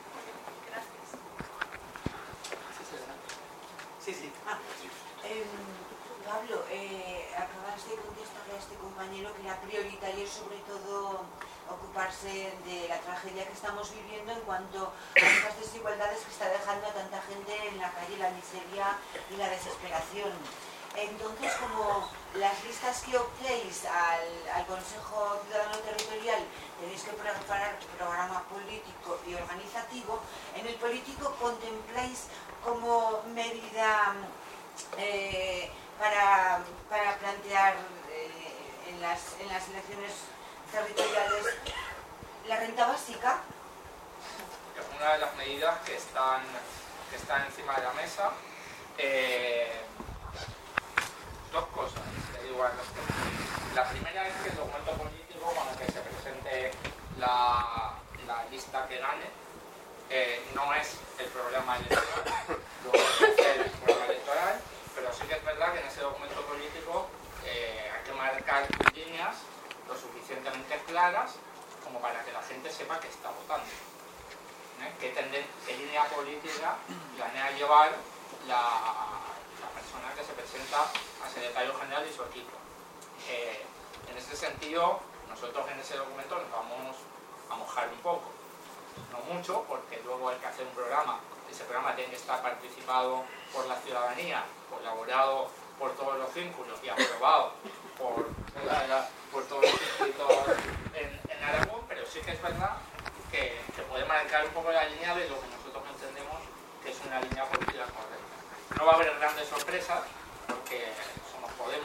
Sí, sí. Ah, eh, Pablo, eh, acabas de contestarle a este compañero que era prioritario sobre todo ocuparse de la tragedia que estamos viviendo en cuanto a estas desigualdades que está dejando a tanta gente en la calle, la miseria y la desesperación. Entonces, como las listas que optéis al, al Consejo Ciudadano Territorial tenéis que preparar programa político y organizativo, en el político contempláis como medida eh, para, para plantear eh, en, las, en las elecciones territoriales la renta básica. Es una de las medidas que están, que están encima de la mesa. Eh, dos cosas, le digo al respecto. La primera es que el documento político con el que se presente la, la lista que gane eh, no es el programa electoral, lo es el programa electoral, pero sí que es verdad que en ese documento político eh, hay que marcar líneas lo suficientemente claras como para que la gente sepa que está votando. ¿Eh? ¿Qué, tenden, qué línea política planea llevar la, la persona que se presenta a secretario general y su equipo? Eh, en ese sentido, nosotros en ese documento nos vamos a mojar un poco. No mucho, porque luego hay que hacer un programa. Ese programa tiene que estar participado por la ciudadanía, colaborado por todos los círculos y aprobado por, por todos los inscritos en, en Aragón, pero sí que es verdad que, que puede marcar un poco la línea de lo que nosotros entendemos que es una línea política correcta. No va a haber grandes sorpresas, porque somos Podemos,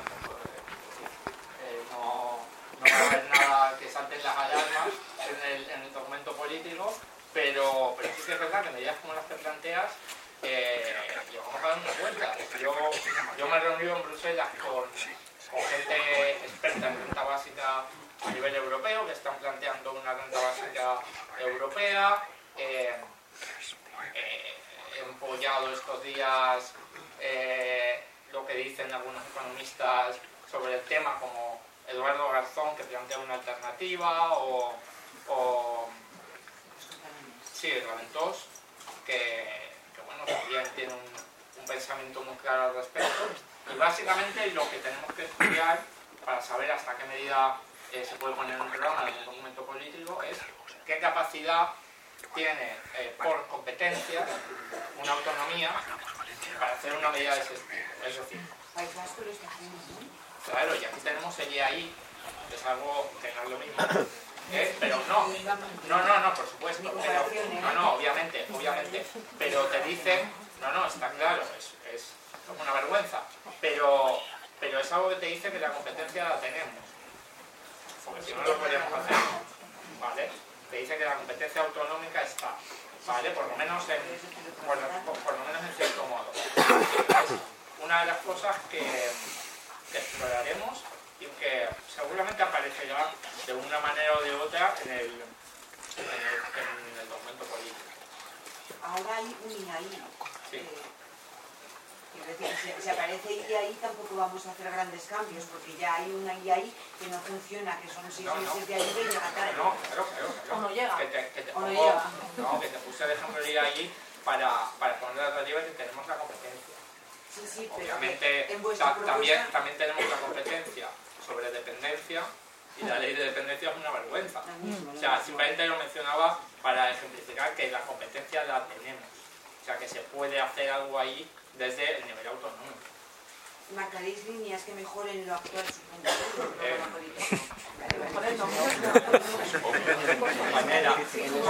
eh, no, no va a haber nada que salten las alarmas en el, en el documento político, pero, pero sí que es verdad que medidas como las que planteas eh, y vamos a dar una vuelta. Yo, yo me he reunido en Bruselas con, con gente experta en renta básica a nivel europeo, que están planteando una renta básica europea. Eh, eh, he apoyado estos días eh, lo que dicen algunos economistas sobre el tema, como Eduardo Garzón, que plantea una alternativa, o, o sí, Raventós, que, que bueno, también tiene un, un pensamiento muy claro al respecto. Y básicamente lo que tenemos que estudiar para saber hasta qué medida eh, se puede poner en un programa, en un documento político, es qué capacidad tiene eh, por competencia una autonomía para hacer una medida de ese estilo. Es decir, País Vasco lo está haciendo, ¿no? Claro, y aquí tenemos el I A I, que es algo que no es lo mismo, ¿eh? Pero no, no, no, no, por supuesto, pero, no, no, obviamente, obviamente, pero te dicen, no, no, está claro, es, es una vergüenza, pero, pero es algo que te dice que la competencia la tenemos, porque si no lo podríamos hacer, ¿vale? Te dice que la competencia autonómica está, ¿vale? Por lo menos en, por, por, por lo menos en cierto modo. Es una de las cosas que, que exploraremos y que seguramente aparecerá de una manera o de otra en el, en el, en el documento político. Ahora hay un I A I. Sí. Eh, quiero decir, si, si aparece I A I tampoco vamos a hacer grandes cambios, porque ya hay una I A I que no funciona, que son seis no, meses no. de ayuda y llega tarde. No, claro, claro, claro. O no llega. Que te, que te o no pongo, llega. No, que te puse de ejemplo el I A I para, para poner la relieve que tenemos la competencia. Sí, sí, pero obviamente en vuestra ta, propuesta... también, también tenemos la competencia sobre dependencia y la ley de dependencia es una vergüenza. O sea, simplemente lo mencionaba para ejemplificar que la competencia la tenemos. O sea, que se puede hacer algo ahí desde el nivel autonómico. ¿Marcaréis líneas que mejoren lo actual, supongo? Eh, compañera,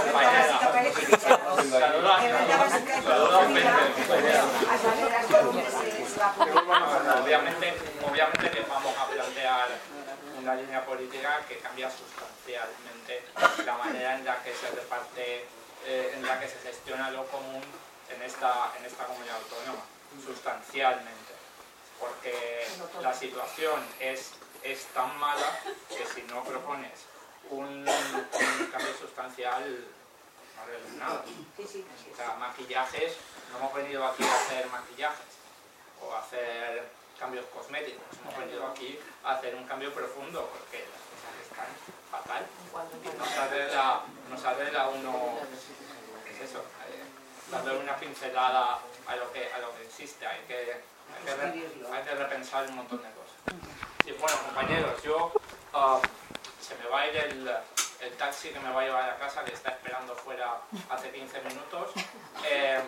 obviamente, obviamente que vamos a plantear una línea política que cambia sustancialmente la manera en la que se reparte, eh, en la que se gestiona lo común en esta, en esta comunidad autónoma, sustancialmente, porque la situación es, es tan mala que si no propones un, un cambio sustancial no arregles nada. Sí, sí, sí. O sea, maquillajes, no hemos venido aquí a hacer maquillajes o a hacer cambios cosméticos, hemos venido aquí a hacer un cambio profundo porque las cosas están fatal y nos arregla, nos arregla uno, es eso, eh, darle una pincelada a lo que, a lo que existe, hay que, hay que, re, hay que repensar un montón de cosas. Y bueno, compañeros, yo uh, se me va a ir el, el taxi que me va a llevar a casa, que está esperando fuera hace quince minutos. Eh,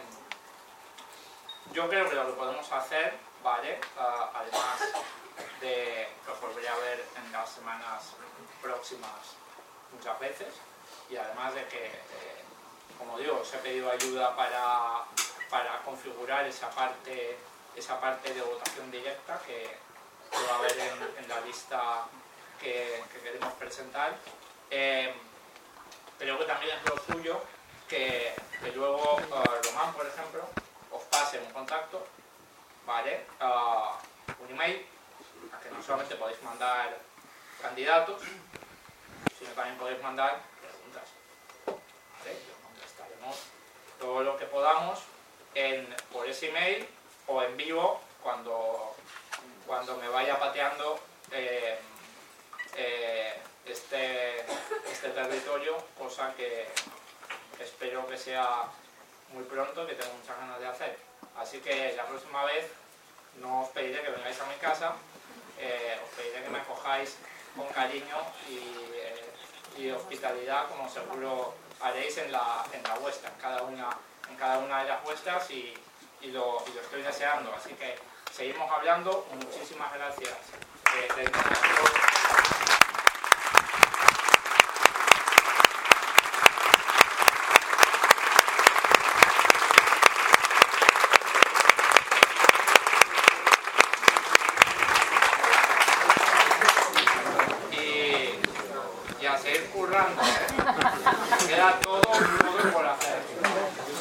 yo creo que lo que podemos hacer, ¿vale? Uh, además de que os volveré a ver en las semanas próximas muchas veces, y además de que, eh, como digo, os he pedido ayuda para, para configurar esa parte, esa parte de votación directa que, que va a haber en, en la lista que, que queremos presentar. Eh, creo que también es lo suyo que, que luego uh, Román, por ejemplo, os pase un contacto, ¿vale? Uh, un email, a que no solamente podéis mandar candidatos, sino también podéis mandar preguntas, ¿vale? Yo contestaremos todo lo que podamos en, por ese email o en vivo cuando, cuando me vaya pateando eh, eh, este, este territorio, cosa que espero que sea muy pronto, que tengo muchas ganas de hacer. Así que la próxima vez no os pediré que vengáis a mi casa, eh, os pediré que me acojáis con cariño y, eh, y hospitalidad, como seguro haréis en la, en la vuestra, en cada una, en cada una de las vuestras, y, y, lo, y lo estoy deseando. Así que seguimos hablando. Muchísimas gracias. Eh, y, y a seguir currando, ¿eh? Queda todo, todo por hacer.